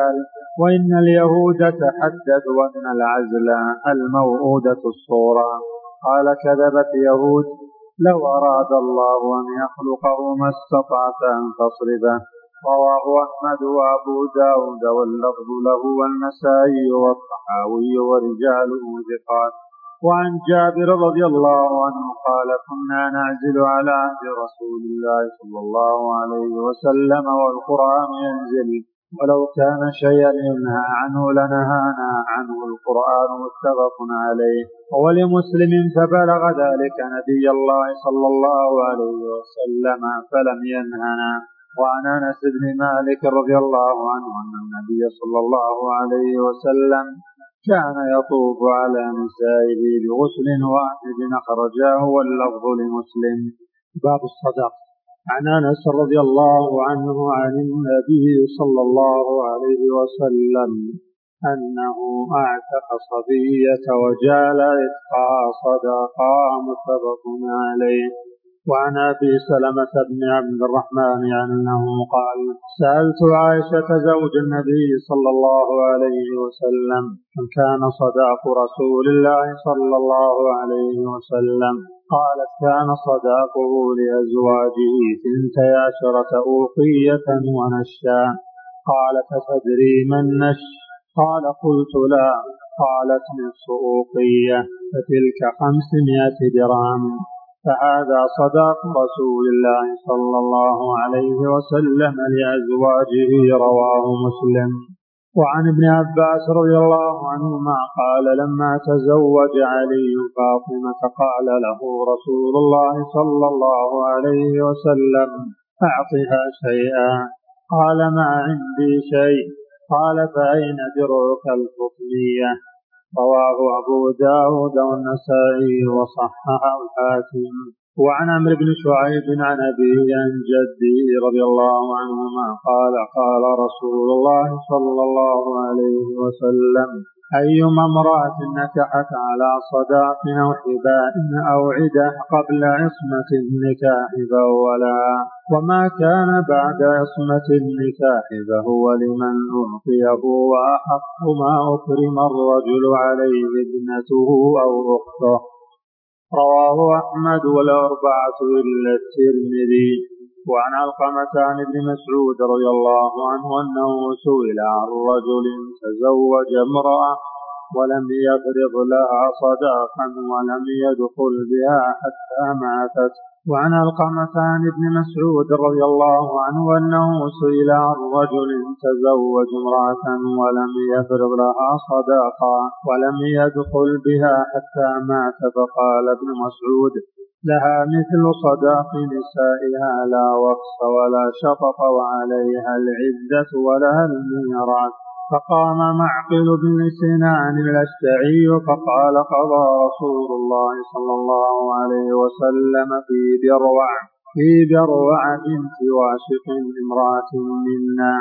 Speaker 2: وإن اليهود تحدثوا أن العزل الموؤودة الصورة. قال كذبت يهود، لو أراد الله أن يخلقه ما استطعت أن تصرفه. رواه أحمد وأبو داود واللفظ له والنسائي والطحاوي ورجاله ثقات. وعن جابر رضي الله عنه قال كنا نعزل على عهد رسول الله صلى الله عليه وسلم والقرآن ينزل، ولو كان شيئا ينهى عنه لنهانا عنه القرآن متفق عليه. ولمسلم فبلغ ذلك نبي الله صلى الله عليه وسلم فلم ينهنا. وعن أنس بن مالك رضي الله عنه أن النبي صلى الله عليه وسلم كان يطوف على نسائه بغسل واحد أخرجاه واللفظ لمسلم. باب الصدق. عن أنس رضي الله عنه عن النبي صلى الله عليه وسلم أنه أعتق صبية وجعل عتقها صدقا متفق عليه. وعن أبي سلمة بن عبد الرحمن أنه قال سألت عائشة زوج النبي صلى الله عليه وسلم كم كان صداق رسول الله صلى الله عليه وسلم؟ قالت كان صداقه لأزواجه ثنتي عشرة أوقية ونشا. قالت تدري ما النش؟ قال قلت لا. قالت نصف أوقية فتلك خمسمائة درهم. فهذا صداق رسول الله صلى الله عليه وسلم لأزواجه. رواه مسلم. وعن ابن عباس رضي الله عنهما قال لما تزوج علي فاطمة قال له رسول الله صلى الله عليه وسلم أعطها شيئا. قال ما عندي شيء. قال فأين درعك القطنية؟ رواه أبو داود والنسائي وصححه الحاكم. وعن عمرو بن شعيب عن أبيه عن جده رضي الله عنهما قال قال رسول الله صلى الله عليه وسلم أيما امرأة نكحت على صداق أو حباء أو عدة قبل عصمة النكاح فهو لها، وما كان بعد عصمة النكاح فهو لمن أعطيه، وأحق ما أكرم الرجل عليه ابنته أو أخته. رواه أحمد والأربعة إلا الترمذي. وعن علقمة عن ابن مسعود رضي الله عنه أنه سئل عن رجل تزوج امرأة ولم يفرض لها صداقا ولم يدخل بها حتى ماتت. وعن علقمة عن ابن مسعود رضي الله عنه أنه سئل عن رجل تزوج امرأة ولم يفرض لها صداقا ولم يدخل بها حتى مات، فقال ابن مسعود لها مثل صداق نسائها لا وقص ولا شطط وعليها العدة ولها الميراث. فقام معقل بن سنان الأشجعي فقال قضى رسول الله صلى الله عليه وسلم في بروع في بروع بنت واشق امرأة منا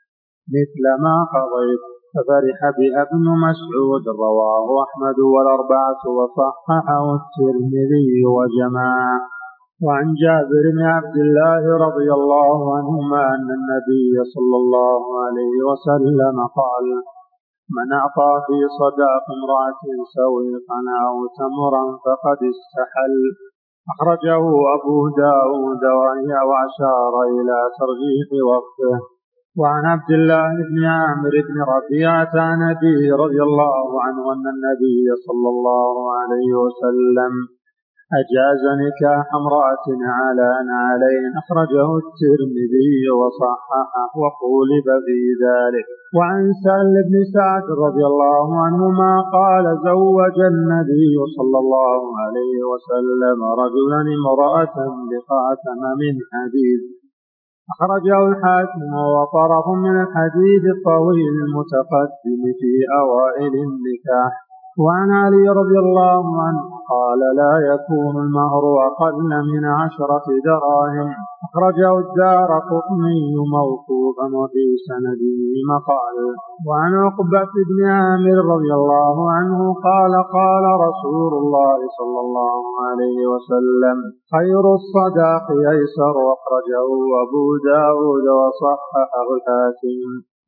Speaker 2: مثل ما قضيت، ففرح بها ابن مسعود. رواه أحمد والأربعة وصححه الترمذي وجماعة. وعن جابر بن عبد الله رضي الله عنهما أن النبي صلى الله عليه وسلم قال من أعطى في صداق امرأة سويقا أو تمرا فقد استحل. أخرجه أبو داود وأشار إلى ترجيح وقته. وعن عبد الله بن عامر بن ربيعة عن أبيه رضي الله عنه أن النبي صلى الله عليه وسلم أجاز نكاح امرأة على نعلين. أخرجه الترمذي وصححه وقولب في ذلك. وعن سهل بن سعد رضي الله عنهما قال زوج النبي صلى الله عليه وسلم رجلا امرأة بخاتم من حديد. أخرجه الحاكم وطرف من الحديث الطويل المتقدم في أوائل النكاح. وعن علي رضي الله عنه قال لا يكون المهر أقل من عشرة دراهم. أخرجه الدارقطني موقوفا وفي سنده مقال. وعن عقبة بن عامر رضي الله عنه قال قال رسول الله صلى الله عليه وسلم خير الصداق أيسر. أخرجه أبو داود وصححه الحاكم.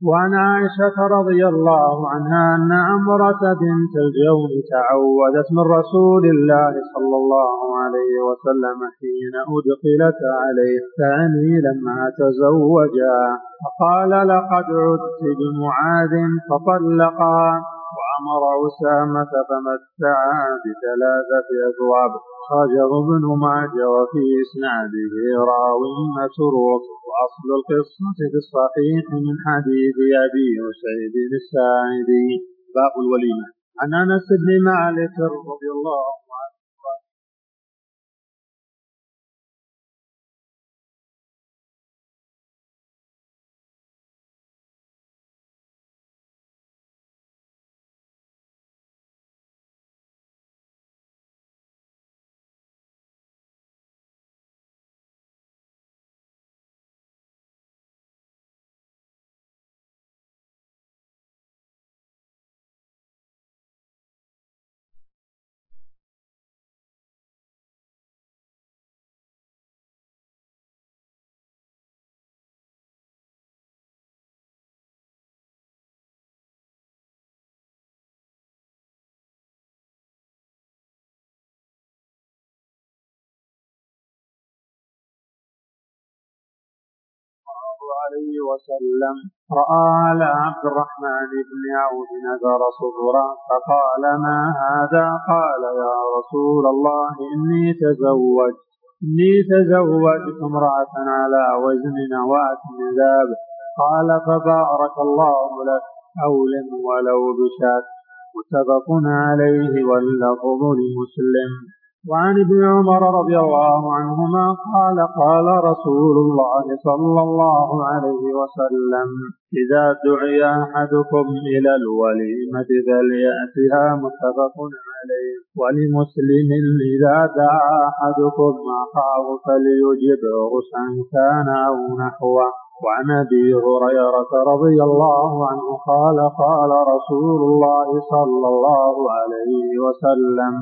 Speaker 2: وعن عائشة رضي الله عنها أن عمرة بنت الجون تعودت من رسول الله صلى الله عليه وسلم حين أدخلت عليه ثاني لما تزوجا فقال لقد عدت بمعاذ فطلقا وأمر أسامة فمتعا بثلاثة أثواب. خرجه ابن ماجه وفي إسناده راو متروك. وأصل القصة في الصحيح من حديث أبي سعيد الساعدي. باب الوليمة. عن أنس بن مالك رضي الله عنه عليه وسلم رأى على عبد الرحمن بن عوف نذر صبرا فقال ما هذا؟ قال يا رسول الله إني تزوجت إني تزوجت امرأة على وزن نواة من ذهب. قال فبارك الله لك أولم ولو بشاة. متفق عليه واللفظ لمسلم. وعن ابن عمر رضي الله عنهما قال قال رسول الله صلى الله عليه وسلم إذا دعي أحدكم إلى الوليمة فليأتها. متفق عليه. ولمسلم إذا دعا أحدكم أخاه فليجب عرسا كان أو نحوه. وعن أبي هريرة رضي الله عنه قال قال رسول الله صلى الله عليه وسلم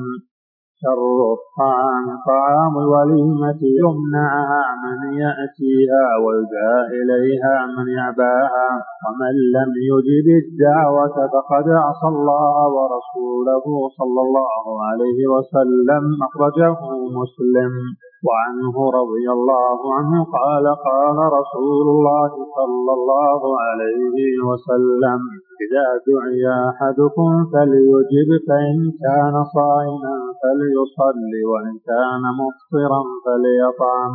Speaker 2: شر الطعام طعام الوليمة يمنعها من يأتيها ويدعى إليها من يأباها. ومن لم يجب الدعوة فقد عصى الله ورسوله صلى الله عليه وسلم. أخرجه مسلم. وعنه رضي الله عنه قال قال رسول الله صلى الله عليه وسلم إذا دعي أحدكم فليجب فإن كان صائما فليصل وإن كان مفطرا فليطعم.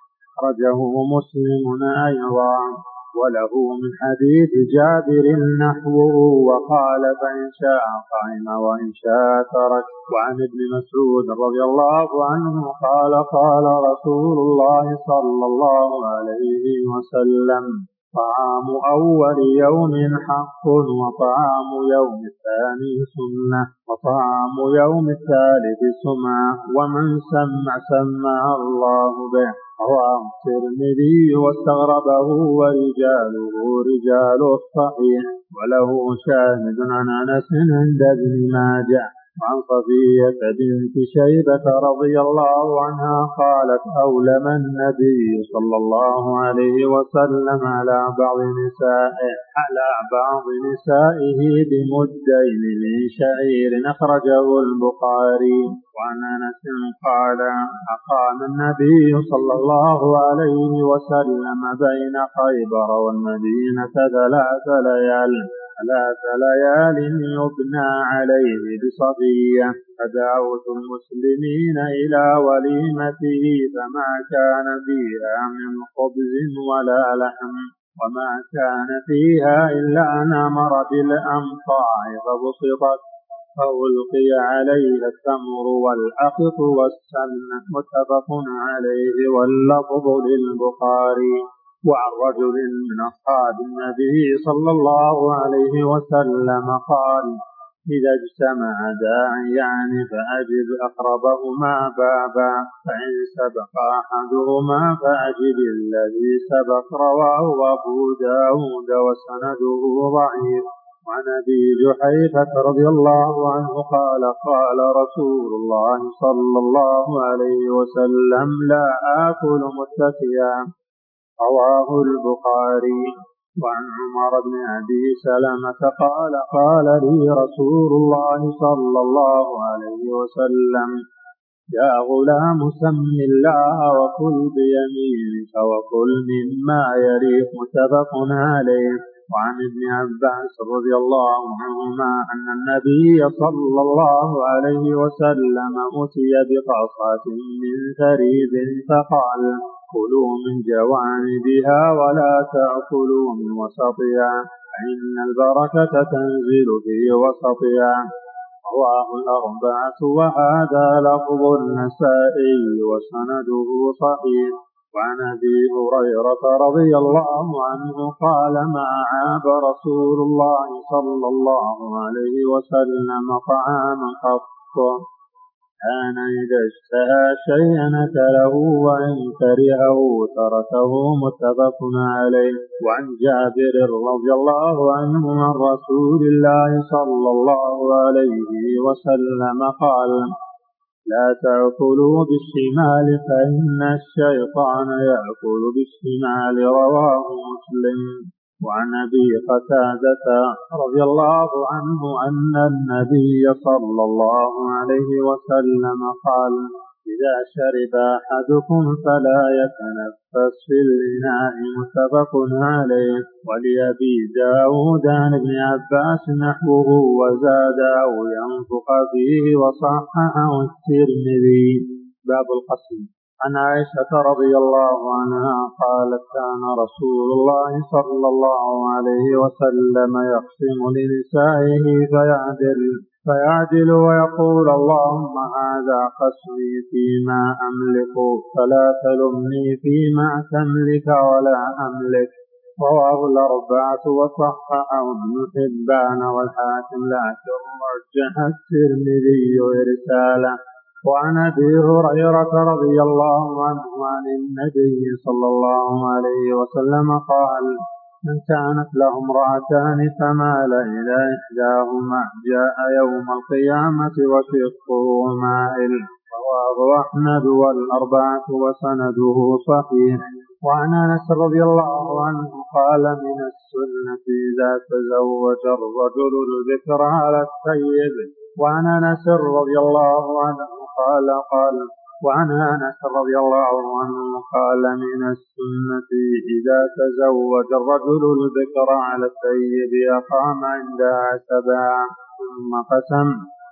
Speaker 2: أخرجه مسلم أيضا. وله من حديث جابر نحوه وقال فإن شاء قام وإن شاء ترك. وعن ابن مسعود رضي الله عنه قال قال رسول الله صلى الله عليه وسلم طعام أول يوم حق وطعام يوم الثاني سنة وطعام يوم الثالث سمعة ومن سمع سمع الله به. رواه الترمذي واستغربه ورجاله رجال الصحيح. وله شاهد عن أنس عند ابن ماجه. وعن صفية بنت شيبة رضي الله عنها قالت أولم النبي صلى الله عليه وسلم على بعض نسائه على بعض نسائه بمدين من شعير. أخرجه البخاري. وعن أنس قال أقام النبي صلى الله عليه وسلم بين خيبر والمدينة ثلاث ليال ثلاث ليال يبنى عليه بصفية. فدعوت المسلمين إلى وليمته فما كان فيها من خبز ولا لحم وما كان فيها إلا أن أمر بالأمطار فبسطت فألقي عليها التمر والأقط والسمن. متفق عليه واللفظ للبخاري. وعن رجل من أصحاب النبي صلى الله عليه وسلم قال إذا اجتمع داعيان فأجب أقربهما بابا فإن سبق أحدهما فأجب الذي سبق. رواه أبو داود وسنده ضعيف. وعن أبي جحيفة رضي الله عنه قال قال رسول الله صلى الله عليه وسلم لا آكل متكئا. رواه البخاري. وعن عمر بن أبي سلمة قال قال لي رسول الله صلى الله عليه وسلم يا غلام سم الله وكل بيمينك وكل مما يليك متفق عليه. وعن ابن عباس رضي الله عنهما أن النبي صلى الله عليه وسلم أتي بقصعة من ثريد فقال كلوا من جوانبها ولا تأكلوا من وسطها فإن البركة تنزل في وسطها. رواه الأربعة وهذا لفظ النسائي وسنده صحيح. وعن أبي هريرة رضي الله عنه قال ما عاب رسول الله صلى الله عليه وسلم طعاما قط كان إذا اشتهى شيئا أكله وإن كرهه تركه متفق عليه. وعن جابر رضي الله عنه عن رسول الله صلى الله عليه وسلم قال لا تأكلوا بالشمال فإن الشيطان يأكل بالشمال. رواه مسلم. وعن أبي قتادة رضي الله عنه أن النبي صلى الله عليه وسلم قال إذا شرب أحدكم فلا يتنفس في الإناء متفق عليه. ولأبي داود عن ابن عباس نحوه وزاد أو ينفق فيه وصححه الترمذي. باب القسم. عن عائشة رضي الله عنها قالت كان رسول الله صلى الله عليه وسلم يقسم لنسائه فيعدل فيعدل ويقول اللهم هذا قسمي فيما أملك فلا تلمني فيما تملك ولا أملك. رواه الأربعة وصححه ابن حبان والحاكم لكن رجح الترمذي إرساله. وعن أبي هريرة رضي الله عنه عن النبي صلى الله عليه وسلم قال من كانت له امرأتان فمال إلى إحداهما جاء يوم القيامة وشقه مائل. رواه أحمد والأربعة وسنده صحيح. وعن أنس رضي الله عنه قال من السنة إذا تزوج الرجل الذكر على الطيب. وعن أنس رضي الله عنه قال قال وعن أنس رضي الله عنه قال من السنة إذا تزوج الرجل الذكر على الطيب أقام عندها سبعا ثم قسم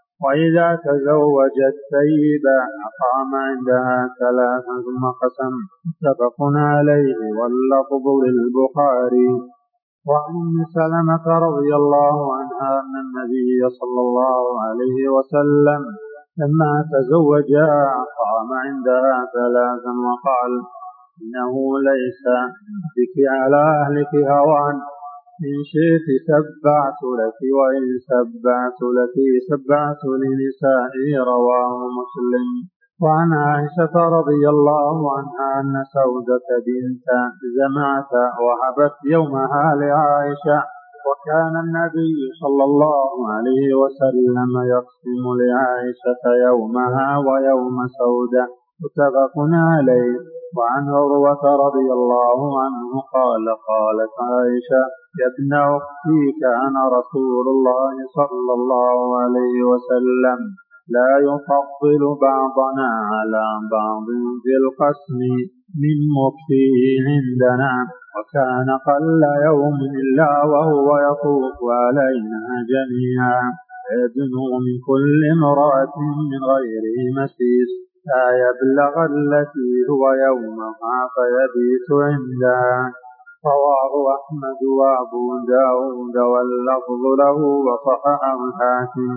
Speaker 2: وإذا تزوج الطيب أقام عندها ثلاثا ثم قسم متفق عليه واللفظ للبخاري. وعن أم سلمة رضي الله عنها أن النبي صلى الله عليه وسلم لما تزوجا قام عندها ثلاثا وقال إنه ليس بك على أهلك هوان إن شئت سبعت لك وإن سبعت لك سبعت لنسائي. رواه مسلم. وعن عائشة رضي الله عنها أن سودة بنت زمعة وهبت يومها لعائشة وكان النبي صلى الله عليه وسلم يقسم لعائشة يومها ويوم سودة متفق عليه. وعن عروة رضي الله عنه قال قالت عائشة يا ابن أختي كان رسول الله صلى الله عليه وسلم لا يفضل بعضنا على بعض في القسم من مكفيه عندنا وكان قل يوم إلا وهو يطوف علينا جميعا يدنو من كل امرأة من غير مسيس لا يبلغ التي هو يومها فيبيت عندها. رواه أحمد وأبو داود واللفظ له وصححه الحاكم.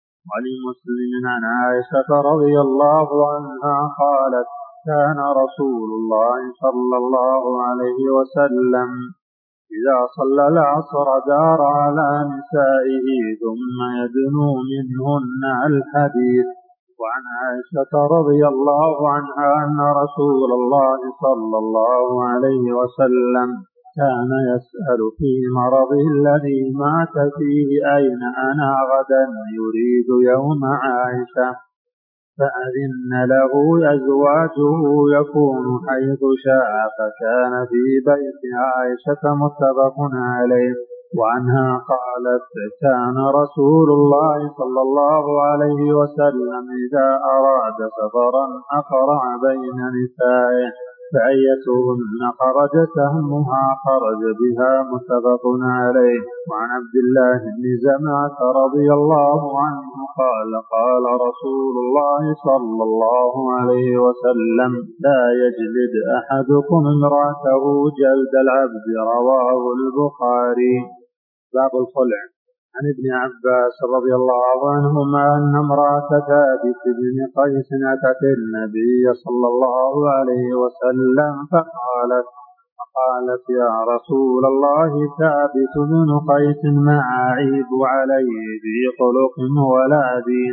Speaker 2: ولمسلم عن عائشة رضي الله عنها قالت كان رسول الله صلى الله عليه وسلم إذا صلى العصر دار على نسائه ثم يدنو منهن الحديث. وعن عائشة رضي الله عنها أن رسول الله صلى الله عليه وسلم كان يسأل في مرضه الذي مات فيه أين أنا غدا يريد يوم عائشة فأذن له أزواجه يكون حيث شاء، فكان في بيت عائشة متفق عليه. وعنها قالت: كان رسول الله صلى الله عليه وسلم إذا أراد سفرا أقرع بين نسائه، فأيتهن خرجت همها خرج بها، متفق عليه. وعن عبد الله بن زمعة رضي الله عنه قال: قال رسول الله صلى الله عليه وسلم: لا يجلد أحدكم امرأته جلد العبد. رواه البخاري. باب الخلع. عن ابن عباس رضي الله عنهما أن امرأة ثابت بن قيس أتت النبي صلى الله عليه وسلم فقالت فقالت يا رسول الله، ثابت بن قيس ما أعيب عليه في خلق ولا دين،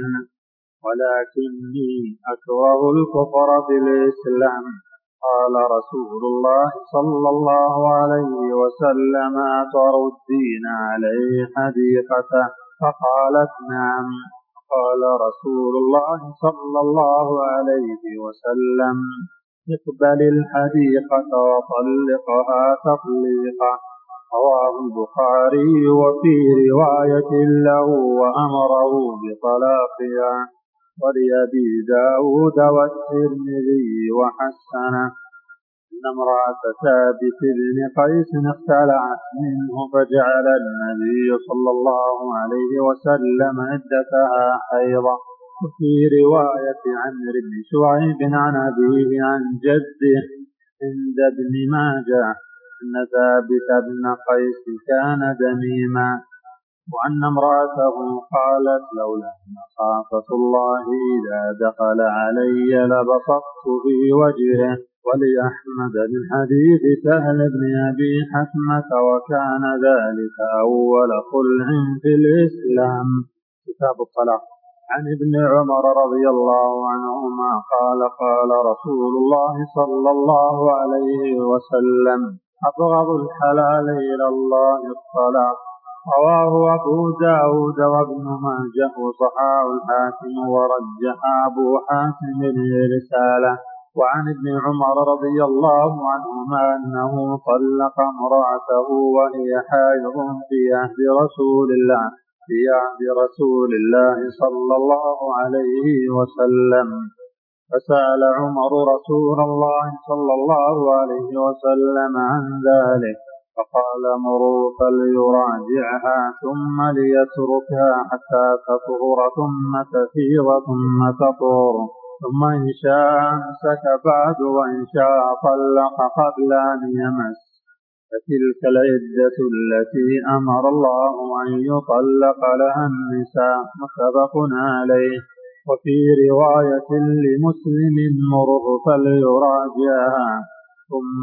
Speaker 2: ولكني أكره الكفر في الإسلام. قال رسول الله صلى الله عليه وسلم: أتردين عليه حديقته؟ فقالت: نعم. قال رسول الله صلى الله عليه وسلم: اقبل الحديقة وطلقها تطليقا. رواه البخاري. وفي رواية له: وأمره بطلاقها. ولأبي داود والترمذي وحسنه. إن امرأة ثابت بن قيس اختلعت منه، فجعل النبي صلى الله عليه وسلم عدتها حيضا. وفي رواية عمرو بن شعيب عن أبيه عن جده عند ابن ماجه أن ثابت بن قيس كان دميما، وأن امرأته قالت: لولا مخافة الله إذا دخل علي لبصقت في وجهه. ولأحمد من حديث سهل بن أبي حثمة: وكان ذلك أول خلع في الإسلام. كتاب الطلاق. عن ابن عمر رضي الله عنهما قال: قال رسول الله صلى الله عليه وسلم: أبغض الحلال إلى الله الطلاق. رواه أبو داود وابن ماجه وصححه الحاكم ورجح أبو حاتم الرسالة. وعن ابن عمر رضي الله عنهما أنه طلق امرأته وهي حائض في عهد رسول الله في عهد رسول الله صلى الله عليه وسلم. فسأل عمر رسول الله صلى الله عليه وسلم عن ذلك، فقال: مروا فليراجعها ثم ليتركها حتى تطهر ثم تفيض ثم تطهر، ثم إن شاء أمسك بعد وإن شاء طلق قبل أن يمس. فتلك العدة التي أمر الله أن يطلق لها النساء، متفق عليه. وفي رواية لمسلم: مره فليراجعها ثم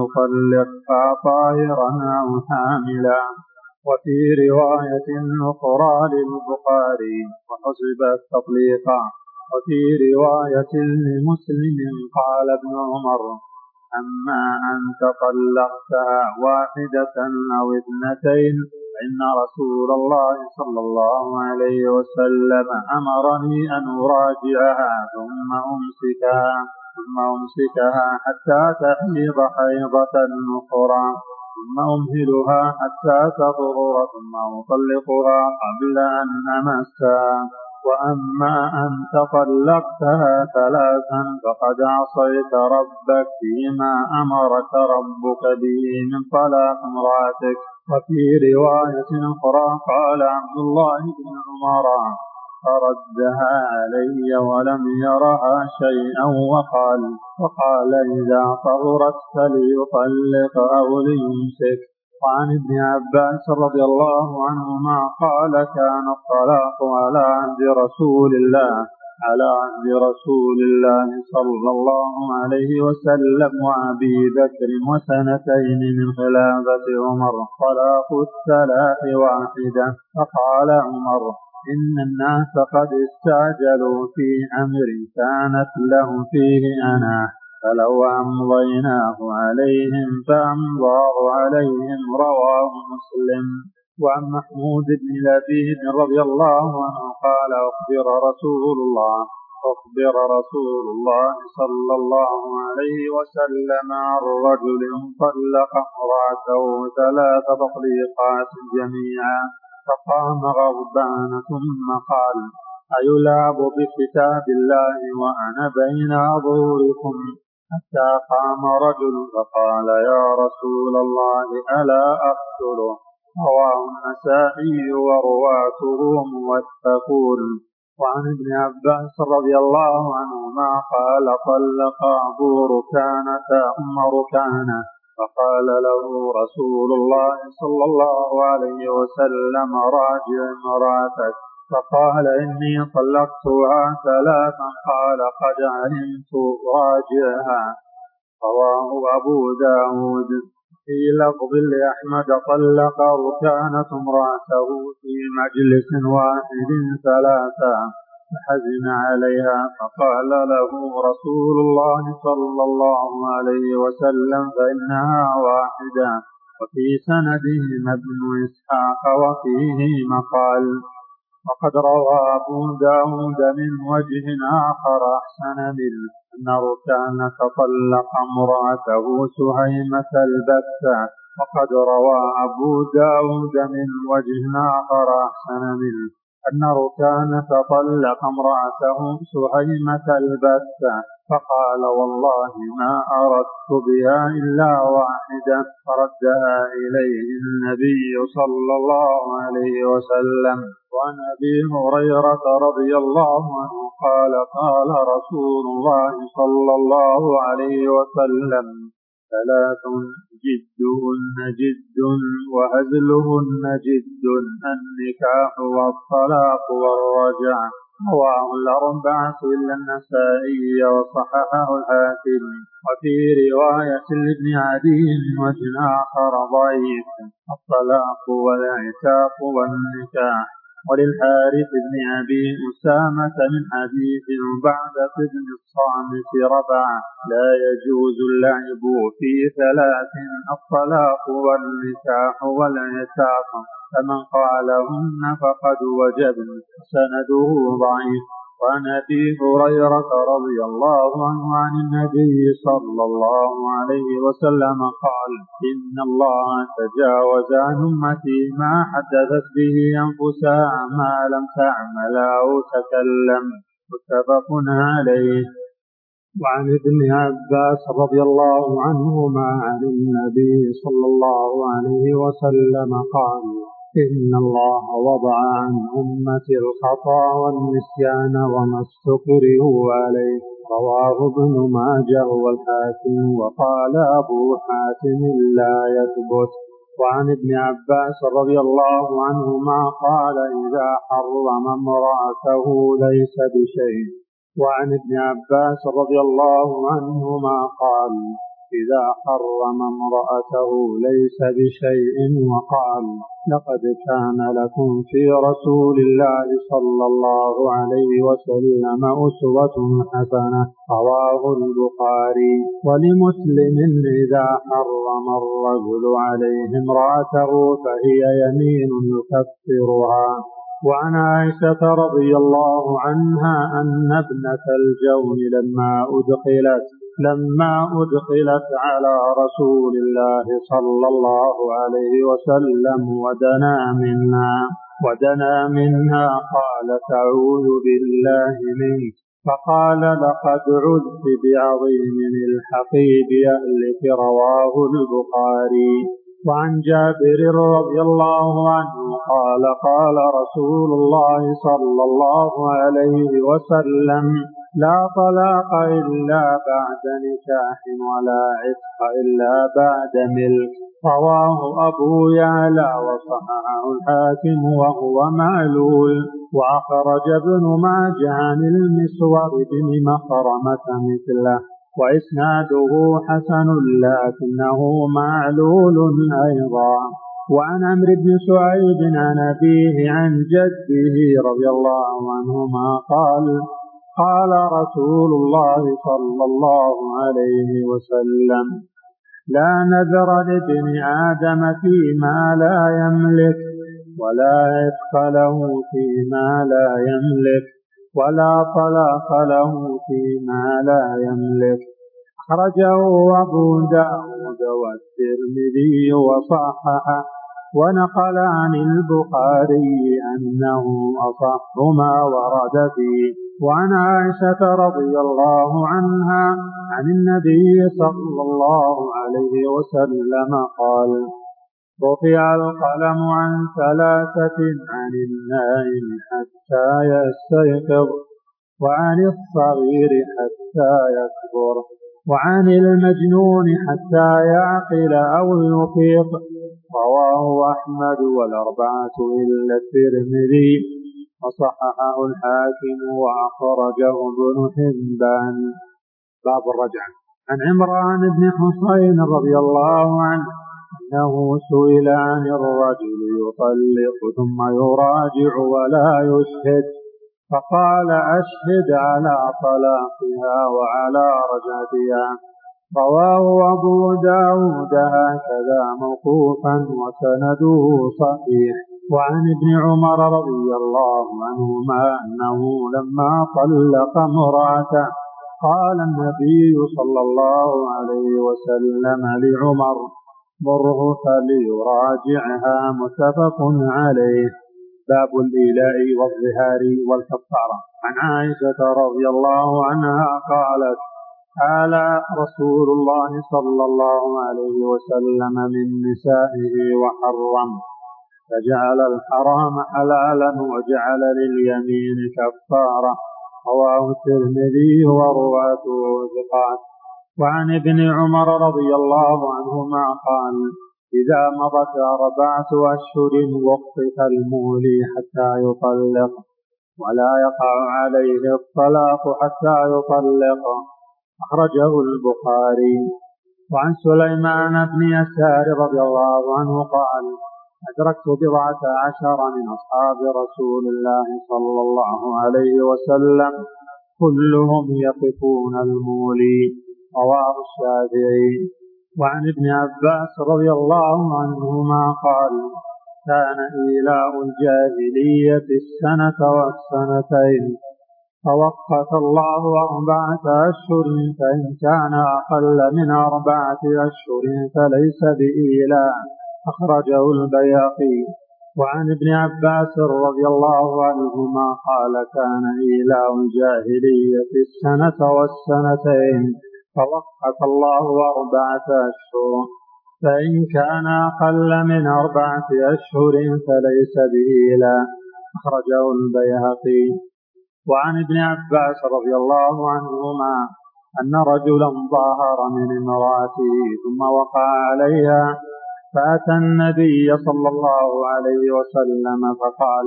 Speaker 2: ليطلقها طاهرا أو حاملا. وفي رواية أخرى للبخاري: وحسب التطليق. وفي رواية لمسلم قال ابن عمر: أما أن تطلقتها واحدة أو اثنتين فإن رسول الله صلى الله عليه وسلم أمرني أن أراجعها ثم أمسكها ثم أمسكها حتى تحيض حيضة أخرى ثم أمهلها حتى تطهر ثم أطلقها قبل أن أمسها. وأما أن تطلقتها ثلاثا فقد عصيت ربك فيما أمرك ربك به من طلاق امرأتك. وفي رواية أخرى قال عبد الله بن عمر: فردها علي ولم يرها شيئا وقال وقال إذا طهرت فليطلق أو ليمسك. وعن ابن عباس رضي الله عنهما قال: كان الطلاق على عهد رسول الله على عهد رسول الله صلى الله عليه وسلم وأبي بكر وسنتين من خلافة عمر طلاق الثلاث واحدة. فقال عمر: إن الناس قد استعجلوا في أمر كانت له فيه أنا، فلو أمضيناه عليهم فأمضاه عليهم. رواه مسلم. وعن محمود بن لبيد رضي الله عنه قال: أخبر رسول الله أخبر رسول الله صلى الله عليه وسلم عن رجل طلق امرأته ثلاث تطليقات جميعا، فقام غضبان ثم قال: أيلعب بكتاب الله وأنا بين أظهركم؟ حتى قام رجل فقال: يا رسول الله ألا أقتله؟ رواه النسائي ورواته موثقون. وعن ابن عباس رضي الله عنهما قال: طلق أبو ركانة أم ركانة، فقال له رسول الله صلى الله عليه وسلم: راجع امرأتك. فقال: إني طلقتها ثلاثا. قال: قد علمت، راجعها. رواه أبو داود. في لفظ لأحمد: طلق ركانة امرأته في مجلس واحد ثلاثا، فحزن عليها، فقال له رسول الله صلى الله عليه وسلم: فإنها واحدة. وفي سندهم ابن إسحاق وفيه مقال. وقد روى أبو داود من وجه آخر أحسن منه أن ركانة طلق امرأته سهيمة البتة. وقد روى أبو داود من وجه آخر أحسن منه أن ركانة طلق امرأته سهيمة البتة، فقال: والله ما أردت بها إلا واحدة. فردها إليه النبي صلى الله عليه وسلم. وعن أبي هريرة رضي الله عنه قال: قال رسول الله صلى الله عليه وسلم: ثلاث جدهن جد وهزلهن جد: النكاح والطلاق والرجعة. رواه الأربعة إلا النسائي وصححه الحاكم. وفي رواية لابن عدي من وجه آخر ضعيف: الطلاق والعتاق والنكاح. وللحارث بن أبي أسامة من حديث عبادة بن الصامت رفعه: لا يجوز اللعب في ثلاث: الطلاق والنكاح والعتاق، فمن قالهن فقد وجبن. سنده ضعيف. وعن أبي هريرة رضي الله عنه عن النبي صلى الله عليه وسلم قال: إن الله تجاوز عن أمتي ما حدثت به أنفسها ما لم تعمل أو تكلم. متفق عليه. وعن ابن عباس رضي الله عنهما عن النبي صلى الله عليه وسلم قال: إن الله وضع عن أمتي الخطأ والنسيان وما استكرهوا عليه. رواه ابن ماجه والحاكم. وقال أبو حاتم: لا يثبت. وعن ابن عباس رضي الله عنهما قال: إذا حرم امرأته ليس بشيء. وعن ابن عباس رضي الله عنهما قال: إذا حرم امرأته ليس بشيء. وقال: لقد كان لكم في رسول الله صلى الله عليه وسلم أسوة حسنة. رواه البخاري. ولمسلم: إذا حرم الرجل عليه امرأته فهي يمين يكفرها. وعن عائشة رضي الله عنها أن ابنة الجون لما أدخلت لما أدخلت على رسول الله صلى الله عليه وسلم ودنا منها ودنا منها قالت: أعوذ بالله منك. فقال: لقد عذت بعظيم الحقيب أهلك. رواه البخاري. وعن جابر رضي الله عنه قال: قال رسول الله صلى الله عليه وسلم: لا طلاق إلا بعد نكاح ولا عتق إلا بعد ملك. رواه أبو يعلى وصححه الحاكم وهو معلول. وأخرج ابن ماجه عن المسور بن مخرمة مثله وإسناده حسن لكنه معلول أيضا. وعن عمرو بن سعيد عن أبيه عن جده رضي الله عنهما قال: قال رسول الله صلى الله عليه وسلم: لا نذر لابن آدم فيما لا يملك ولا عتق له فيما لا يملك. ولا طلاق له فيما لا يملك. أخرجه أبو داود والترمذي وصححه، ونقل عن البخاري أنه أصح ما ورد فيه. وعن عائشة رضي الله عنها عن النبي صلى الله عليه وسلم قال: رفع القلم عن ثلاثة: عن النائم حتى يستيقظ، وعن الصغير حتى يكبر، وعن المجنون حتى يعقل أو يفيق. رواه أحمد والأربعة إلا الترمذي، وصححه الحاكم وأخرجه ابن حبان. باب الرجعة. عن عمران بن حصين رضي الله عنه أنه سئل عن الرجل يطلق ثم يراجع ولا يشهد، فقال: أشهد على طلاقها وعلى رجعتها. رواه أبو داود هكذا موقوفا وسنده صحيح. وعن ابن عمر رضي الله عنهما أنه لما طلق امرأته قال النبي صلى الله عليه وسلم لعمر: مره فليراجعها. متفق عليه. باب الإيلاء والظهار والكفارة. عن عائشة رضي الله عنها قالت: قال رسول الله صلى الله عليه وسلم من نسائه وحرم، فجعل الحرام حلالا وجعل لليمين كفارة. رواه الترمذي ورواته ثقات. وعن ابن عمر رضي الله عنهما قال: إذا مضت أربعة أشهر وقف المولي حتى يطلق، ولا يقع عليه الطلاق حتى يطلق. أخرجه البخاري. وعن سليمان بن يسار رضي الله عنه قال: أدركت بضعة عشر من أصحاب رسول الله صلى الله عليه وسلم كلهم يقفون المولي. رواه الشافعي. وعن ابن عباس رضي الله عنهما قال: كان إيلاء الجاهلية السنة والسنتين، فوقت الله أربعة أشهر، فإن كان أقل من أربعة أشهر فليس بإيلاء. أخرجه البيهقي. وعن ابن عباس رضي الله عنهما قال: كان إيلاء الجاهلية السنة والسنتين، فوقت الله أربعة أشهر، فإن كان أقل من أربعة أشهر فليس بإيلاء. أخرجه البيهقي. وعن ابن عباس رضي الله عنهما أن رجلا ظاهر من امرأته ثم وقع عليها، فأتى النبي صلى الله عليه وسلم فقال: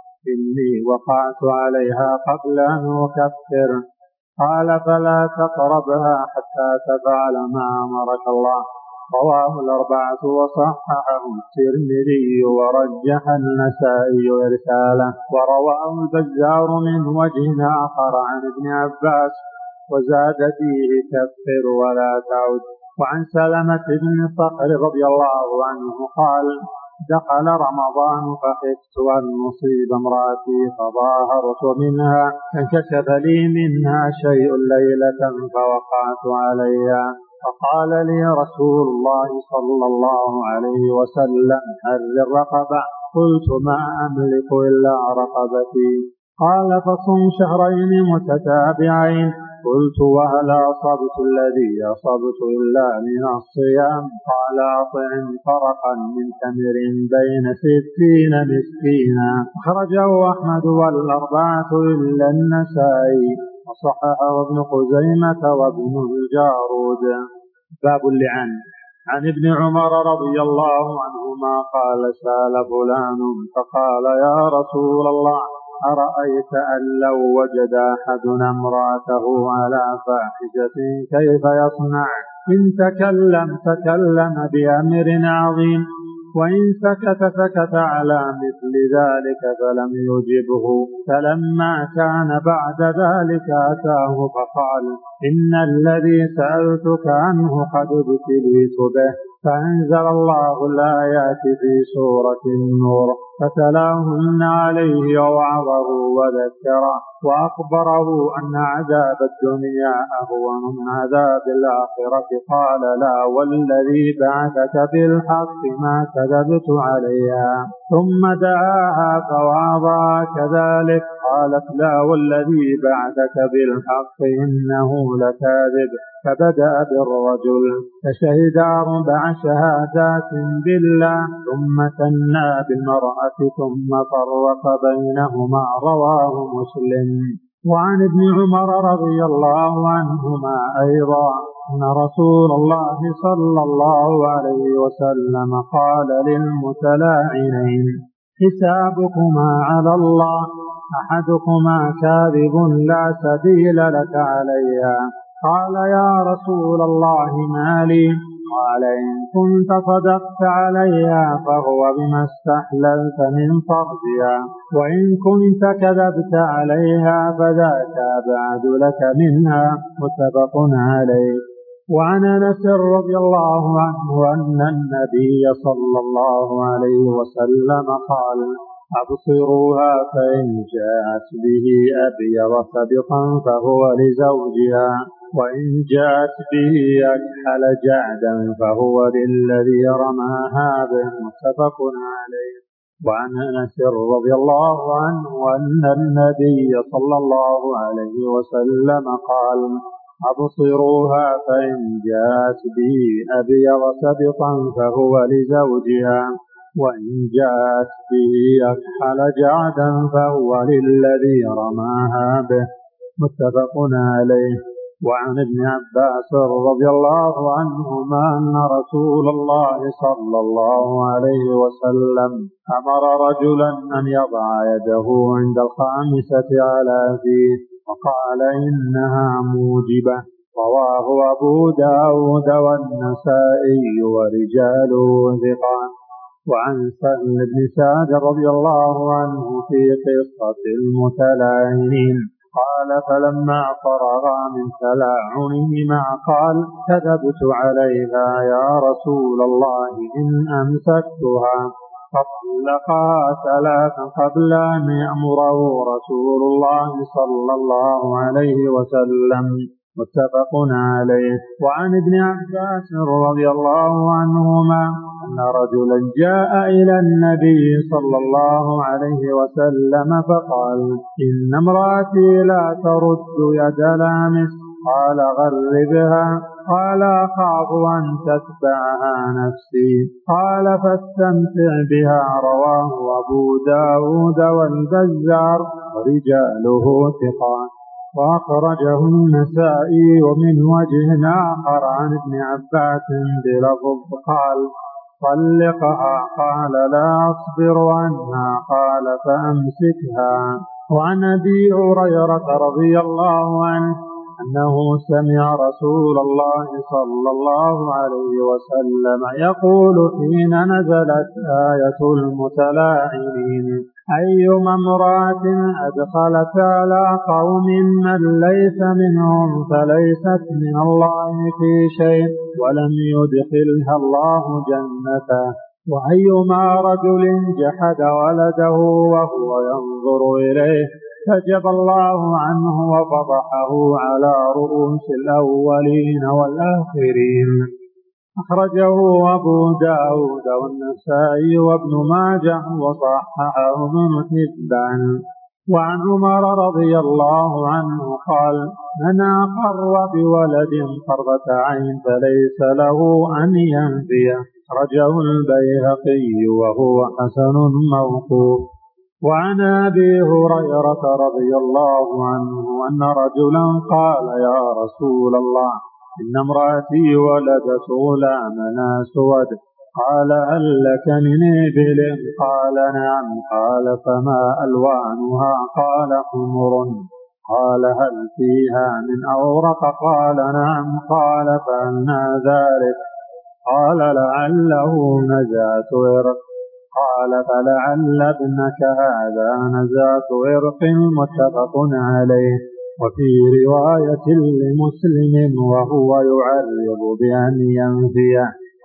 Speaker 2: إني وقعت عليها قبل أن أكفر. قال: فلا تقربها حتى تفعل ما أمرك الله. رواه الأربعة وصححه الترمذي ورجح النسائي إرساله. ورواه البزار من وجه آخر عن ابن عباس وزاد فيه: كفر ولا تعد. وعن سلمة بن صخر رضي الله عنه قال: دخل رمضان فخفت أن أصيب امرأتي فظاهرت منها، فانكشف لي منها شيء ليلة فوقعت عليها، فقال لي رسول الله صلى الله عليه وسلم: حرر الرقبة. قلت: ما أملك إلا رقبتي. قال: فصم شهرين متتابعين. قلت: وهل أصبت الذي أصبت إلا من الصيام؟ قال: أطعم فرقا من تمر بين ستين مسكينا. أخرجه أحمد والأربعة إلا النسائي، وصححه ابن خزيمة وابن الجارود. باب اللعان. عن ابن عمر رضي الله عنهما قال: سأل فلان فقال: يا رسول الله، أرأيت أن لو وجد أحدنا امرأته على فاحشة كيف يصنع؟ إن تكلم تكلم بأمر عظيم، وإن سكت سكت على مثل ذلك فلم يجبه. فلما كان بعد ذلك أتاه فقال: إن الذي سألتك عنه قد ابتليت به، فأنزل الله الآيات في سورة النور فتلاهن عليه ووعظه وذكره وأخبره أن عذاب الدنيا أهون من عذاب الآخرة. قال لا والذي بعثك بالحق ما كذبت عليها. ثم دعاها فوعظها كذلك قالت لا والذي بعثك بالحق إنه لكاذب. فبدأ بالرجل فشهد أربع شهادات بالله ثم ثنى بالمرأة ثم فرق بينهما. رواه مسلم. وعن ابن عمر رضي الله عنهما أيضا أن رسول الله صلى الله عليه وسلم قال للمتلاعنين حسابكما على الله أحدكما كاذب لا سبيل لك عليها. قال يا رسول الله ما لي؟ قال إن كنت صدقت عليها فهو بما استحللت من فرجها وإن كنت كذبت عليها فذاك أبعد لك منها. متفق عليه. وعن أنس رضي الله عنه أن النبي صلى الله عليه وسلم قال أبصروها فإن جاءت به أبيض سبطا فهو لزوجها وإن جاءت به أكحل جعدا فهو للذي رماها به. متفق عليه. وعن أنس رضي الله عنه أن النبي صلى الله عليه وسلم قال أبصروها فإن جاءت به أبيض سبطا فهو لزوجها وإن جاءت به أكحل جعدا فهو للذي رماها به. متفق عليه. وعن ابن عباس رضي الله عنهما أن رسول الله صلى الله عليه وسلم أمر رجلا أن يضع يده عند الخامسة على فيه وقال إنها موجبة. رواه أبو داود والنسائي ورجاله ثقات. وعن سهل بن سعد رضي الله عنه في قصة المتلاعنين قال فلما فرغا من تلاعنهما قال كذبت عليها يا رسول الله إن أمسكتها. فطلقها ثلاثا قبل أن يأمره رسول الله صلى الله عليه وسلم. متفق عليه. وعن ابن عباس رضي الله عنهما أن رجلا جاء إلى النبي صلى الله عليه وسلم فقال إن امرأتي لا ترد يد لامس. قال غربها. قال أخاف أن تتبعها نفسي. قال فاستمتع بها. رواه أبو داود والبزار ورجاله ثقات. وأخرجه النسائي ومن وجه آخر عن ابن عباس بلفظ قال طلقها. قال لا أصبر عنها. قال فأمسكها. وعن أبي هريرة رضي الله عنه أنه سمع رسول الله صلى الله عليه وسلم يقول حين نزلت آية المتلاعنين أيما امرأة أدخلت على قوم من ليس منهم فليست من الله في شيء ولم يدخلها الله جنته. وأيما رجل جحد ولده وهو ينظر إليه فجب الله عنه وفضحه على رؤوس الأولين والآخرين. أخرجه أبو داود والنسائي وابن ماجه وصححه ابن حبان. وعن عمر رضي الله عنه قال من أقر بولد قرة عين فليس له أن ينفيه. أخرجه البيهقي وهو حسن موقوف. وعن أبي هريرة رضي الله عنه أن رجلا قال يا رسول الله إن امرأتي ولدت غلاما أسود. قال هل لك من إبل؟ قال نعم. قال فما ألوانها؟ قال حمر. قال هل فيها من أورق؟ قال نعم. قال فأنى ذلك؟ قال لعله نزعة عرق. قال فلعل ابنك هذا نزعة عرق. متفق عليه. وفي رواية لمسلم وهو يعرض بأن ينفيه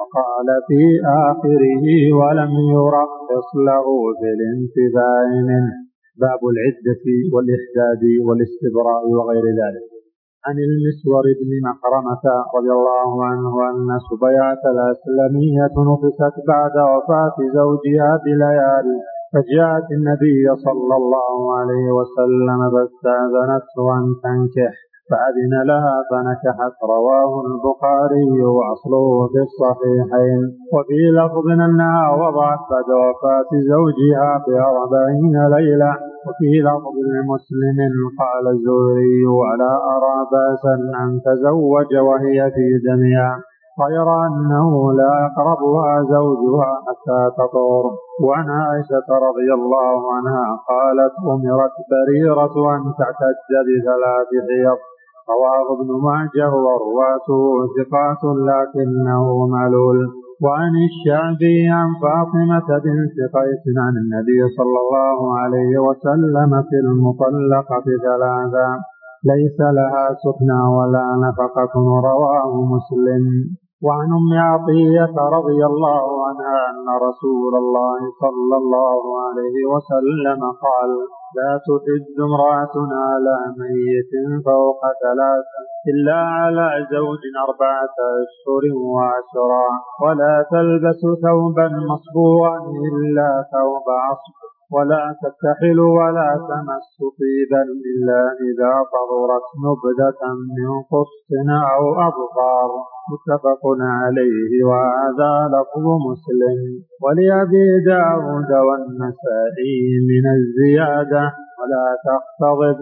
Speaker 2: وقال في آخره ولم يرخص له في الانتفاع منه. باب العدة والإحداد والاستبراء وغير ذلك. عن المسور بن مخرمة رضي الله عنه أن سبيعة الأسلمية نفست بعد وفاة زوجها بليالي، فجاءت النبي صلى الله عليه وسلم فاستأذنته أن تنكح فأذن لها فنكحت. رواه البخاري وأصله في الصحيحين. وفي لفظ أنها وضعت بعد وفاة زوجها بأربعين ليلة. وفي لفظ لمسلم قال الزهري ولا أرى بأسا أن تزوج وهي في دمها غير أنه لا يقربها زوجها حتى تطهر. وعن عائشة رضي الله عنها قالت أمرت بريرة أن تعتد بثلاث حيض. رواه ابن ماجه ورواته ثقات لكنه معلول. وعن الشعبي عن فاطمة بنت قيس عن النبي صلى الله عليه وسلم في المطلقة ثلاثا ليس لها سكنى ولا نفقة. رواه مسلم. وعن أم عطية رضي الله عنها أن رسول الله صلى الله عليه وسلم قال لا تحد امرأة على ميت فوق ثلاث إلا على زوج أربعة أشهر وعشرا، ولا تلبس ثوبا مصبوغا إلا ثوب عصب، ولا تكتحل ولا تمس طيبا إلا إذا طهرت نبذة من قسط أو أبقار. متفق عليه. وهذا لفظ مسلم. ولأبي داود والنسائي من الزيادة ولا تختضب،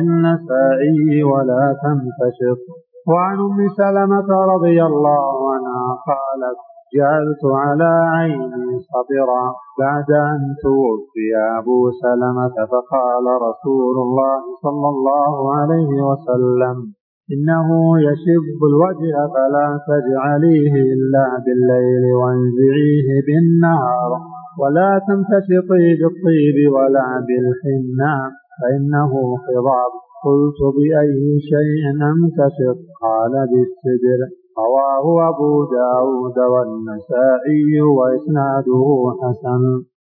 Speaker 2: وللنسائي ولا تنتشط. وعن أم سلمة رضي الله عنها قالت جعلت على عيني صبرا بعد أن توفي أبو سلمة، فقال رسول الله صلى الله عليه وسلم إنه يشب الوجه فلا تجعليه إلا بالليل وانزعيه بالنهار، ولا تمتشطي بالطيب ولا بالحنة فإنه خضاب. قلت بأي شيء أمتشط؟ قال بالسدر. رواه أبو داود والنسائي وإسناده حسن.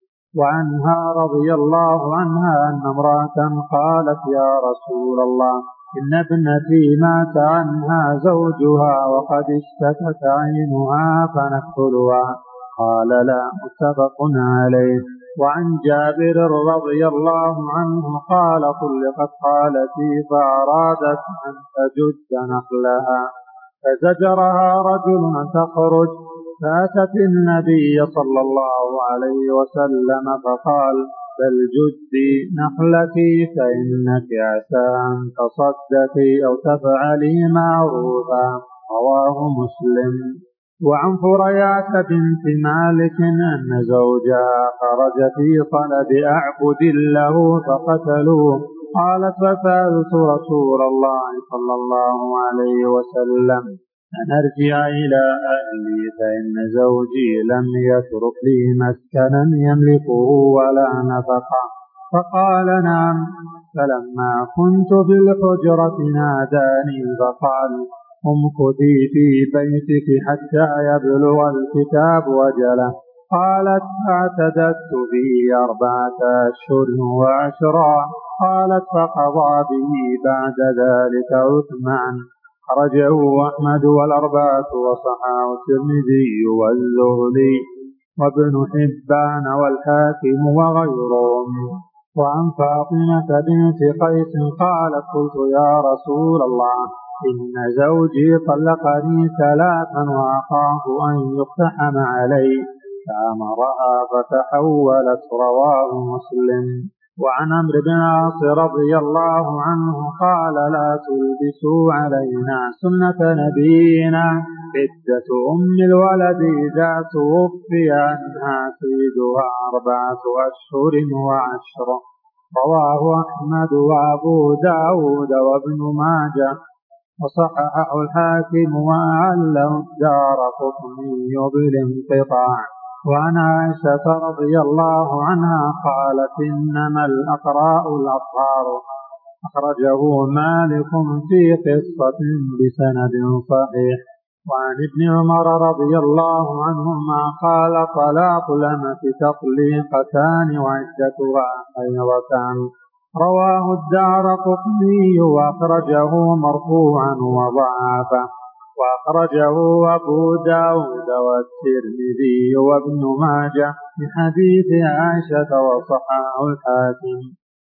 Speaker 2: وعنها رضي الله عنها أن امرأة قالت يا رسول الله إن ابنتي مات عنها زوجها وقد اشتكت عينها فنكحلها. قال لا. متفق عليه. وعن جابر رضي الله عنه قال طلقت خالتي فأرادت أن تجد نخلها فزجرها رجل أن تخرج، فأتت النبي صلى الله عليه وسلم فقال بل جدي نخلتي فإنك عسى أن تصدقي أو تفعلي معروفا. رواه مسلم. وعن فريعة بنت مالك أن زوجها خرج في طلب أعبد له فقتلوه. قالت فسألت رسول الله صلى الله عليه وسلم أن أرجع إلى أهلي فإن زوجي لم يترك لي مسكنا يملكه ولا نفقا. فقال نعم. فلما كنت في الحجرة ناداني فقال امكثي في بيتك حتى يبلغ الكتاب وجله. قالت فاعتددت به أربعة أشهر وعشرا. قالت فقضى به بعد ذلك عثمان. خرجه أحمد والأربعة وصححه الترمذي والزهري وابن حبان والحاكم وغيرهم. وعن فاطمة بنت قيس قالت قلت يا رسول الله إن زوجي طلقني ثلاثا وأخاف أن يقتحم علي، فأمرها فتحولت. رواه مسلم. وعن عمرو بن العاص رضي الله عنه قال لا تلبسوا علينا سنة نبينا عدة أم الولد إذا توفي عنها سيدها أربعة أشهر وعشر. رواه أحمد وأبو داود وابن ماجه وصححه الحاكم وأعله الدارقطني بالانقطاع. وعن عائشة رضي الله عنها قالت إنما الأقراء الأطهار. أخرجه مالك في قصة بسند صحيح. وعن ابن عمر رضي الله عنهما قال طلاق الأمة تطليقتان وعدتها حيضتان. رواه الدارقطني وأخرجه مرفوعا وضعفه، وأخرجه أبو داود والترمذي وابن ماجه من حديث عائشة وصححه الحاكم،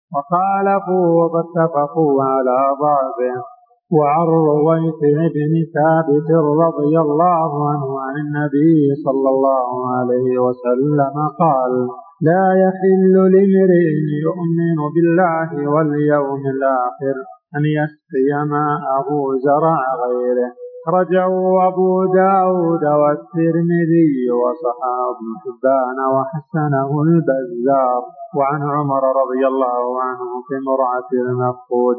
Speaker 2: وخالفوا واتفقوا على ضعفه. وعن رويفع بن ثابت رضي الله عنه عن النبي صلى الله عليه وسلم قال: لا يحل لامرئ يؤمن بالله واليوم الآخر أن يسقي ماءه زرع غيره. أخرجه أبو داود والترمذي وصححه ابن حبان وحسنه البزار. وعن عمر رضي الله عنه في امرأة المفقود: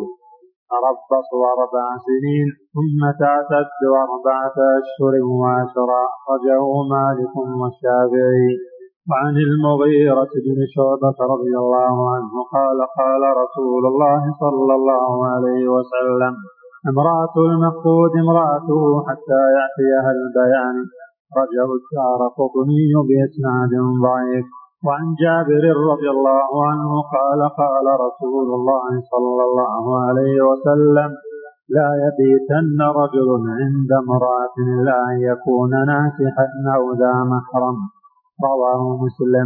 Speaker 2: تربص أربع سنين ثم تعتد أربعة أشهر وعشرا. أخرجه مالك والشافعي. وعن المغيرة بن شعبة رضي الله عنه قال: قال رسول الله صلى الله عليه وسلم: امرأة المفقود امرأته حتى يأتيها البيان. أخرجه الدارقطني بإسناد ضعيف. وعن جابر رضي الله عنه قال: قال رسول الله صلى الله عليه وسلم: لا يبيتن رجل عند امرأة إلا أن يكون ناكحا أو ذا محرم. رواه مسلم.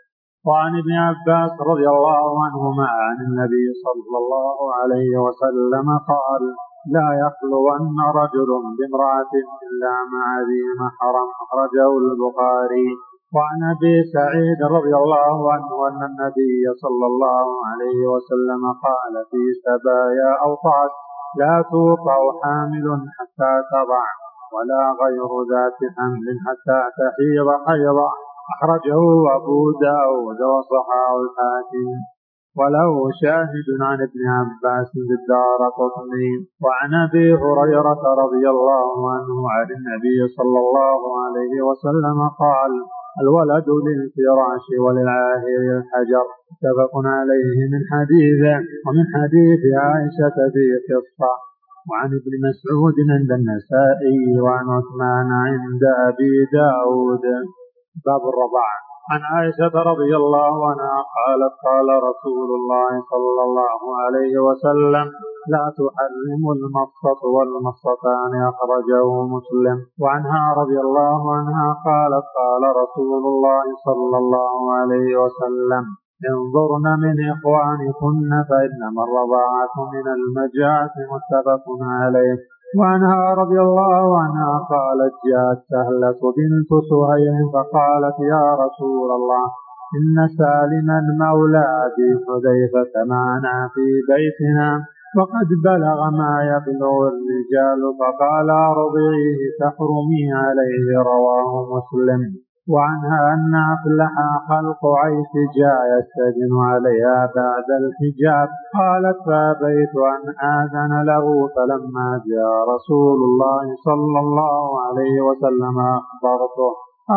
Speaker 2: وعن ابن عباس رضي الله عنهما عن النبي صلى الله عليه وسلم قال: لا يخلون رجل بامرأة إلا مع ذي محرم. أخرجه البخاري. وعن أبي سعيد رضي الله عنه أن النبي صلى الله عليه وسلم قال في سبايا أوطاس: لا توقع حامل حتى تضع، ولا غير ذات حمل حتى تحيض حيضا. أخرجه أبو داود وصححه الحاكم، وله شاهد عن ابن عباس بالدارقطني. وعن أبي هريرة رضي الله عنه عن النبي صلى الله عليه وسلم قال: الولد للفراش وللعاهر الحجر. متفق عليه من حديثه ومن حديث عائشة في قصة. وعن ابن مسعود عند النسائي وعن عثمان عند أبي داود. باب الرضاعة. عن عائشة رضي الله عنها قالت: قال رسول الله صلى الله عليه وسلم: لا تحرم المصة والمصتان. أخرجه مسلم. وعنها رضي الله عنها قالت: قال رسول الله صلى الله عليه وسلم: انظرن من إخوانكن فإنما الرضاعة من المجاعة. متفق عليه. وعنها رضي الله عنها قالت: جاءت سهلة بنت سهيل فقالت: يا رسول الله، إن سالما مولى أبي حذيفة معنا في بيتنا وقد بلغ ما يبلغ الرجال، فقال: ارضعيه تحرمي عليه. رواه مسلم. وعنها أن أفلح خلق عيش جاء يستدن عليها بعد الحجاب. قالت: فأبيت أن آذن له، فلما جاء رسول الله صلى الله عليه وسلم أخبرته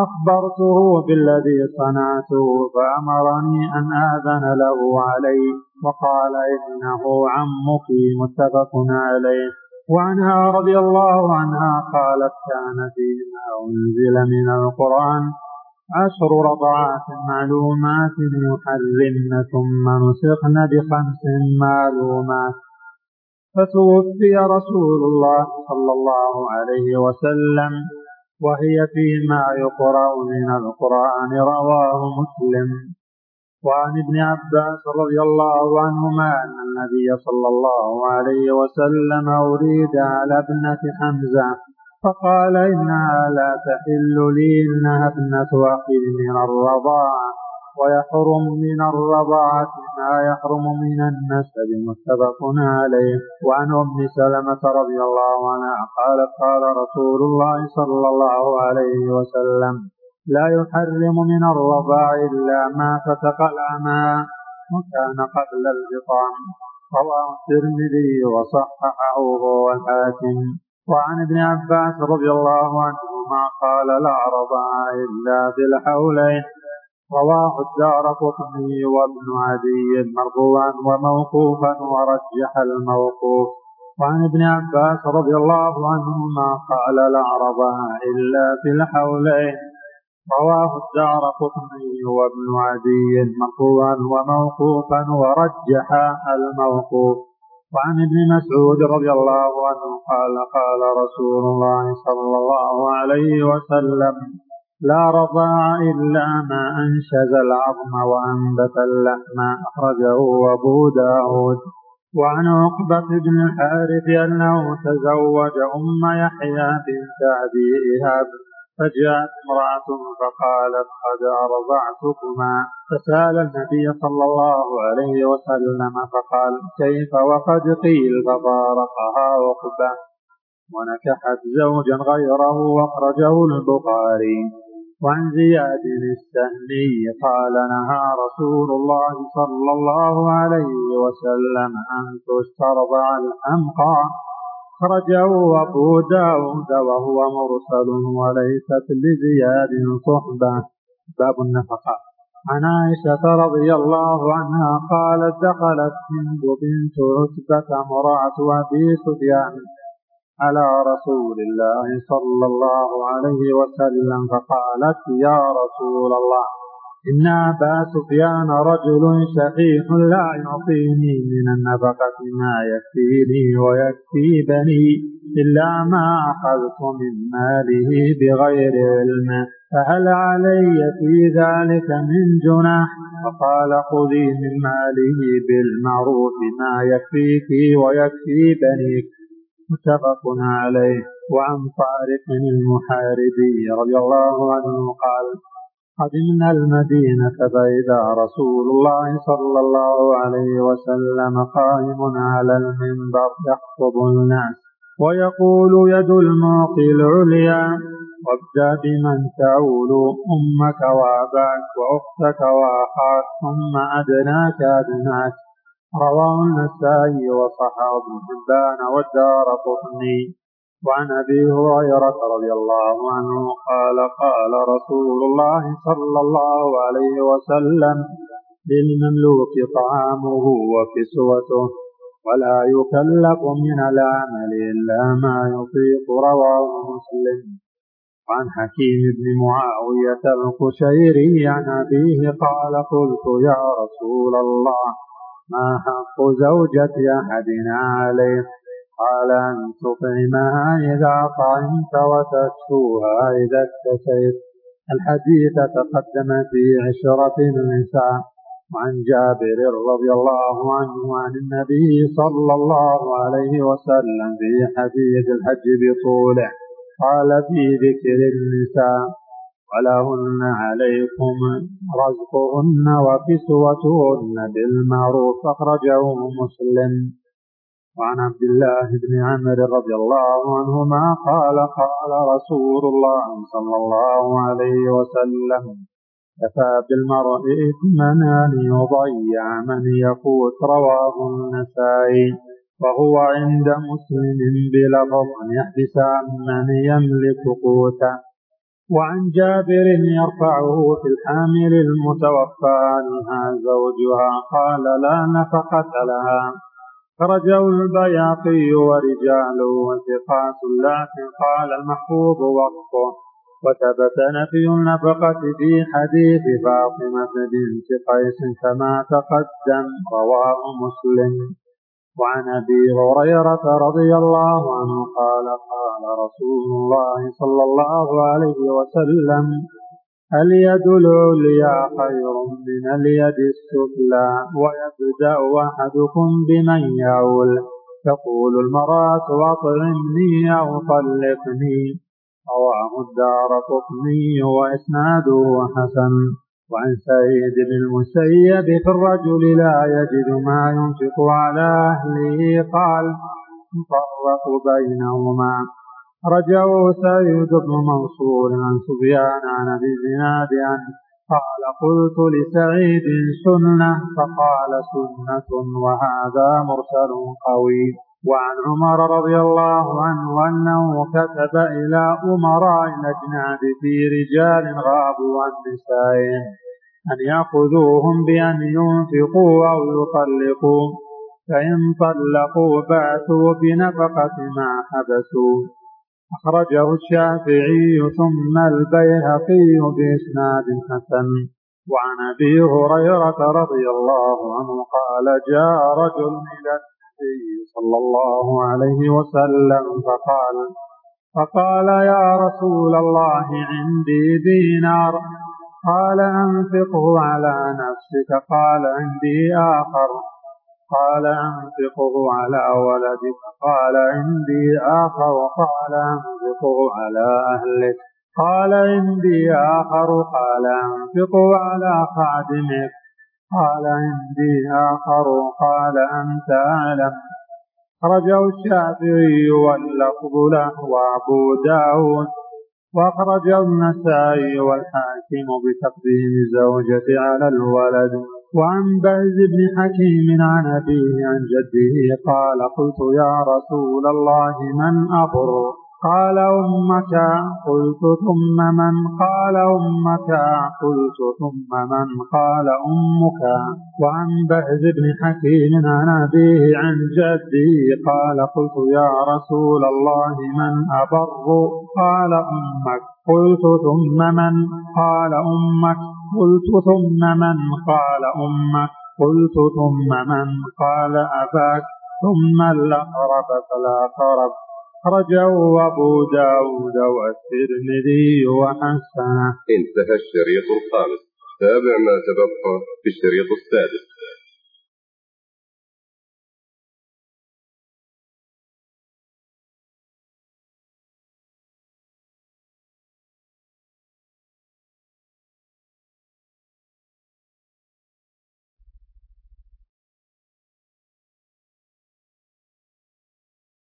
Speaker 2: أخبرته بالذي صنعته، فأمرني أن آذن له عليه، وقال: إنه عمك. متفق عليه. وعنها رضي الله عنها قالت: كان فيما أنزل من القرآن عشر رضعات معلومات يحرمن ثم نسخن بخمس معلومات، فتوفي رسول الله صلى الله عليه وسلم وهي فيما يقرأ من القرآن. رواه مسلم. وعن ابن عباس رضي الله عنهما أن النبي صلى الله عليه وسلم أريد على ابنة حمزة فقال: إنها لا تحل لي، إنها ابنة أخي من الرضاعة، ويحرم من الرضاعة ما يحرم من النسب. متفق عليه. وعن أم سلمة رضي الله عنها قالت: قال رسول الله صلى الله عليه وسلم: لا يحرم من الرضاع إلا ما فتق الأمعاء وكان قبل الفطام. رواه الترمذي وصححه والحاكم. وعن ابن عباس رضي الله عنهما قال: لا رضاع إلا في الحولين. رواه الدارقطني وابن عدي مرفوعا وموقوفا، ورجح الموقوف. وعن ابن عباس رضي الله عنهما قال لا رضاع إلا في الحولين. رواه الدارقطني وابن عدي مرفوعا وموقوفا ورجح الموقوف. وعن ابن مسعود رضي الله عنه قال قال رسول الله صلى الله عليه وسلم لا رضاع إلا ما أنشز العظم وأنبت اللحم. أخرجه أبو داود. وعن عقبة بن الحارث أنه تزوج أم يحيى بنت أبي إيهاب فجاءت امرأة فقالت قد أرضعتكما، فسأل النبي صلى الله عليه وسلم فقال كيف وقد قيل، ففارقها عقبة ونكحت زوجا غيره. أخرجه البخاري. وعن زياد السهمي قال نهى رسول الله صلى الله عليه وسلم أن تسترضع الحمقى. أخرجه أبو داود وهو مرسل وليست لزياد صحبة. باب النفقة. عن عائشة رضي الله عنها قالت دخلت هند بنت عتبة امرأة أبي سفيان على رسول الله صلى الله عليه وسلم فقالت يا رسول الله إن أبا سفيان رجل شحيح لا يعطيني من النفقة ما يكفيني ويكفي بني إلا ما أخذت من ماله بغير علم، فهل علي في ذلك من جناح؟ فقال خذي من ماله بالمعروف ما يكفيك ويكفي بنيك. متفق عليه. وعن طارق المحاربي رضي الله عنه قال قدمنا المدينة فإذا رسول الله صلى الله عليه وسلم قائم على المنبر يخطب الناس ويقول يد المعطي العليا وابدأ بمن تعول أمك وأباك وأختك وأخاك ثم أدناك أدناك. رواه النسائي وصححه ابن حبان والدارقطني. وعن أبي هريرة رضي الله عنه قال قال رسول الله صلى الله عليه وسلم للمملوك طعامه وكسوته ولا يكلف من العمل إلا ما يطيق. رواه مسلم. وعن حكيم بن معاوية القشيري عن أبيه قال قلت يا رسول الله ما حق زوجة أحدنا عليه؟ قال أن تطعمها إذا طعمت وتكسوها إذا اكتسيت. الحديث تقدم في عشرة النساء. وعن جابر رضي الله عنه عن النبي صلى الله عليه وسلم في حديث الحج بطوله قال في ذكر النساء ولهن عليكم رزقهن وكسوتهن بالمعروف. أخرجه مسلم. وعن عبد الله بن عمرو رضي الله عنهما قال قال رسول الله صلى الله عليه وسلم كفى بالمرء إثما أن يضيع من يقوت. رواه النسائي وهو عند مسلم بلفظ أن يحبس عن من يملك قوته. وعن جابر يرفعه في الحامل المتوفى عنها زوجها قال لا نفقة لها. خرجه البياقي ورجاله وثقات لكن قال المحفوظ وقفه. وثبت نفي النفقة في حديث فاطمة بنت قيس كما تقدم. رواه مسلم. وعن أبي هريرة رضي الله عنه قال قال رسول الله صلى الله عليه وسلم اليد العليا خير من اليد السفلى ويبدأ أحدكم بمن يعول تقول المرأة أطعمني أو طلقني. رواه الدارقطني وإسناده حسن. وعن سعيد بن المسيب في الرجل لا يجد ما ينفق على أهله قال نفرق بينهما. رجعه سعيد بن منصور عن سفيان عن أبي الزناد قال قلت لسعيد سنة فقال سنة وهذا مرسل قوي. وعن عمر رضي الله عنه أنه كتب إلى أمراء الأجناد في رجال غابوا عن نسائهم أن يأخذوهم بأن ينفقوا أو يطلقوا فإن طلقوا بعثوا بنفقة ما حبسوا. أخرجه الشافعي ثم البيهقي بإسناد حسن. وعن أبي هريرة رضي الله عنه قال جاء رجل إلى النبي صلى الله عليه وسلم فقال فقال يا رسول الله عندي دينار. قال أنفقه على نفسك. قال عندي آخر. قال أنفقه على ولدك. قال عندي آخر. قال أنفقه على أهلك. قال عندي آخر. قال أنفقه على خادمك. قال عندي آخر. قال أنت أعلم. أخرجه الشافعي واللفظ له وأبو داود، وأخرجه النسائي والحاكم بتقديم الزوجة على الولد. وعن بهز بن حكيم عن أبيه عن جده قال قلت يا رسول الله من أبر؟ قال أمك. قلت ثم من؟ قال أمك. قلت ثم من؟ قال أمك. وعن بهز بن حكيم عن أبيه عن جده قال قلت يا رسول الله من أبر؟ قال أمك. قلت ثم من؟ قال أمك. قلت ثم من؟ قال أمك. قلت ثم من؟ قال أباك. ثم الأقرب فالأقرب. أخرجه أبو داود والترمذي وحسنه.
Speaker 1: انتهى الشريط الخامس. تابع ما تبقى في الشريط السادس.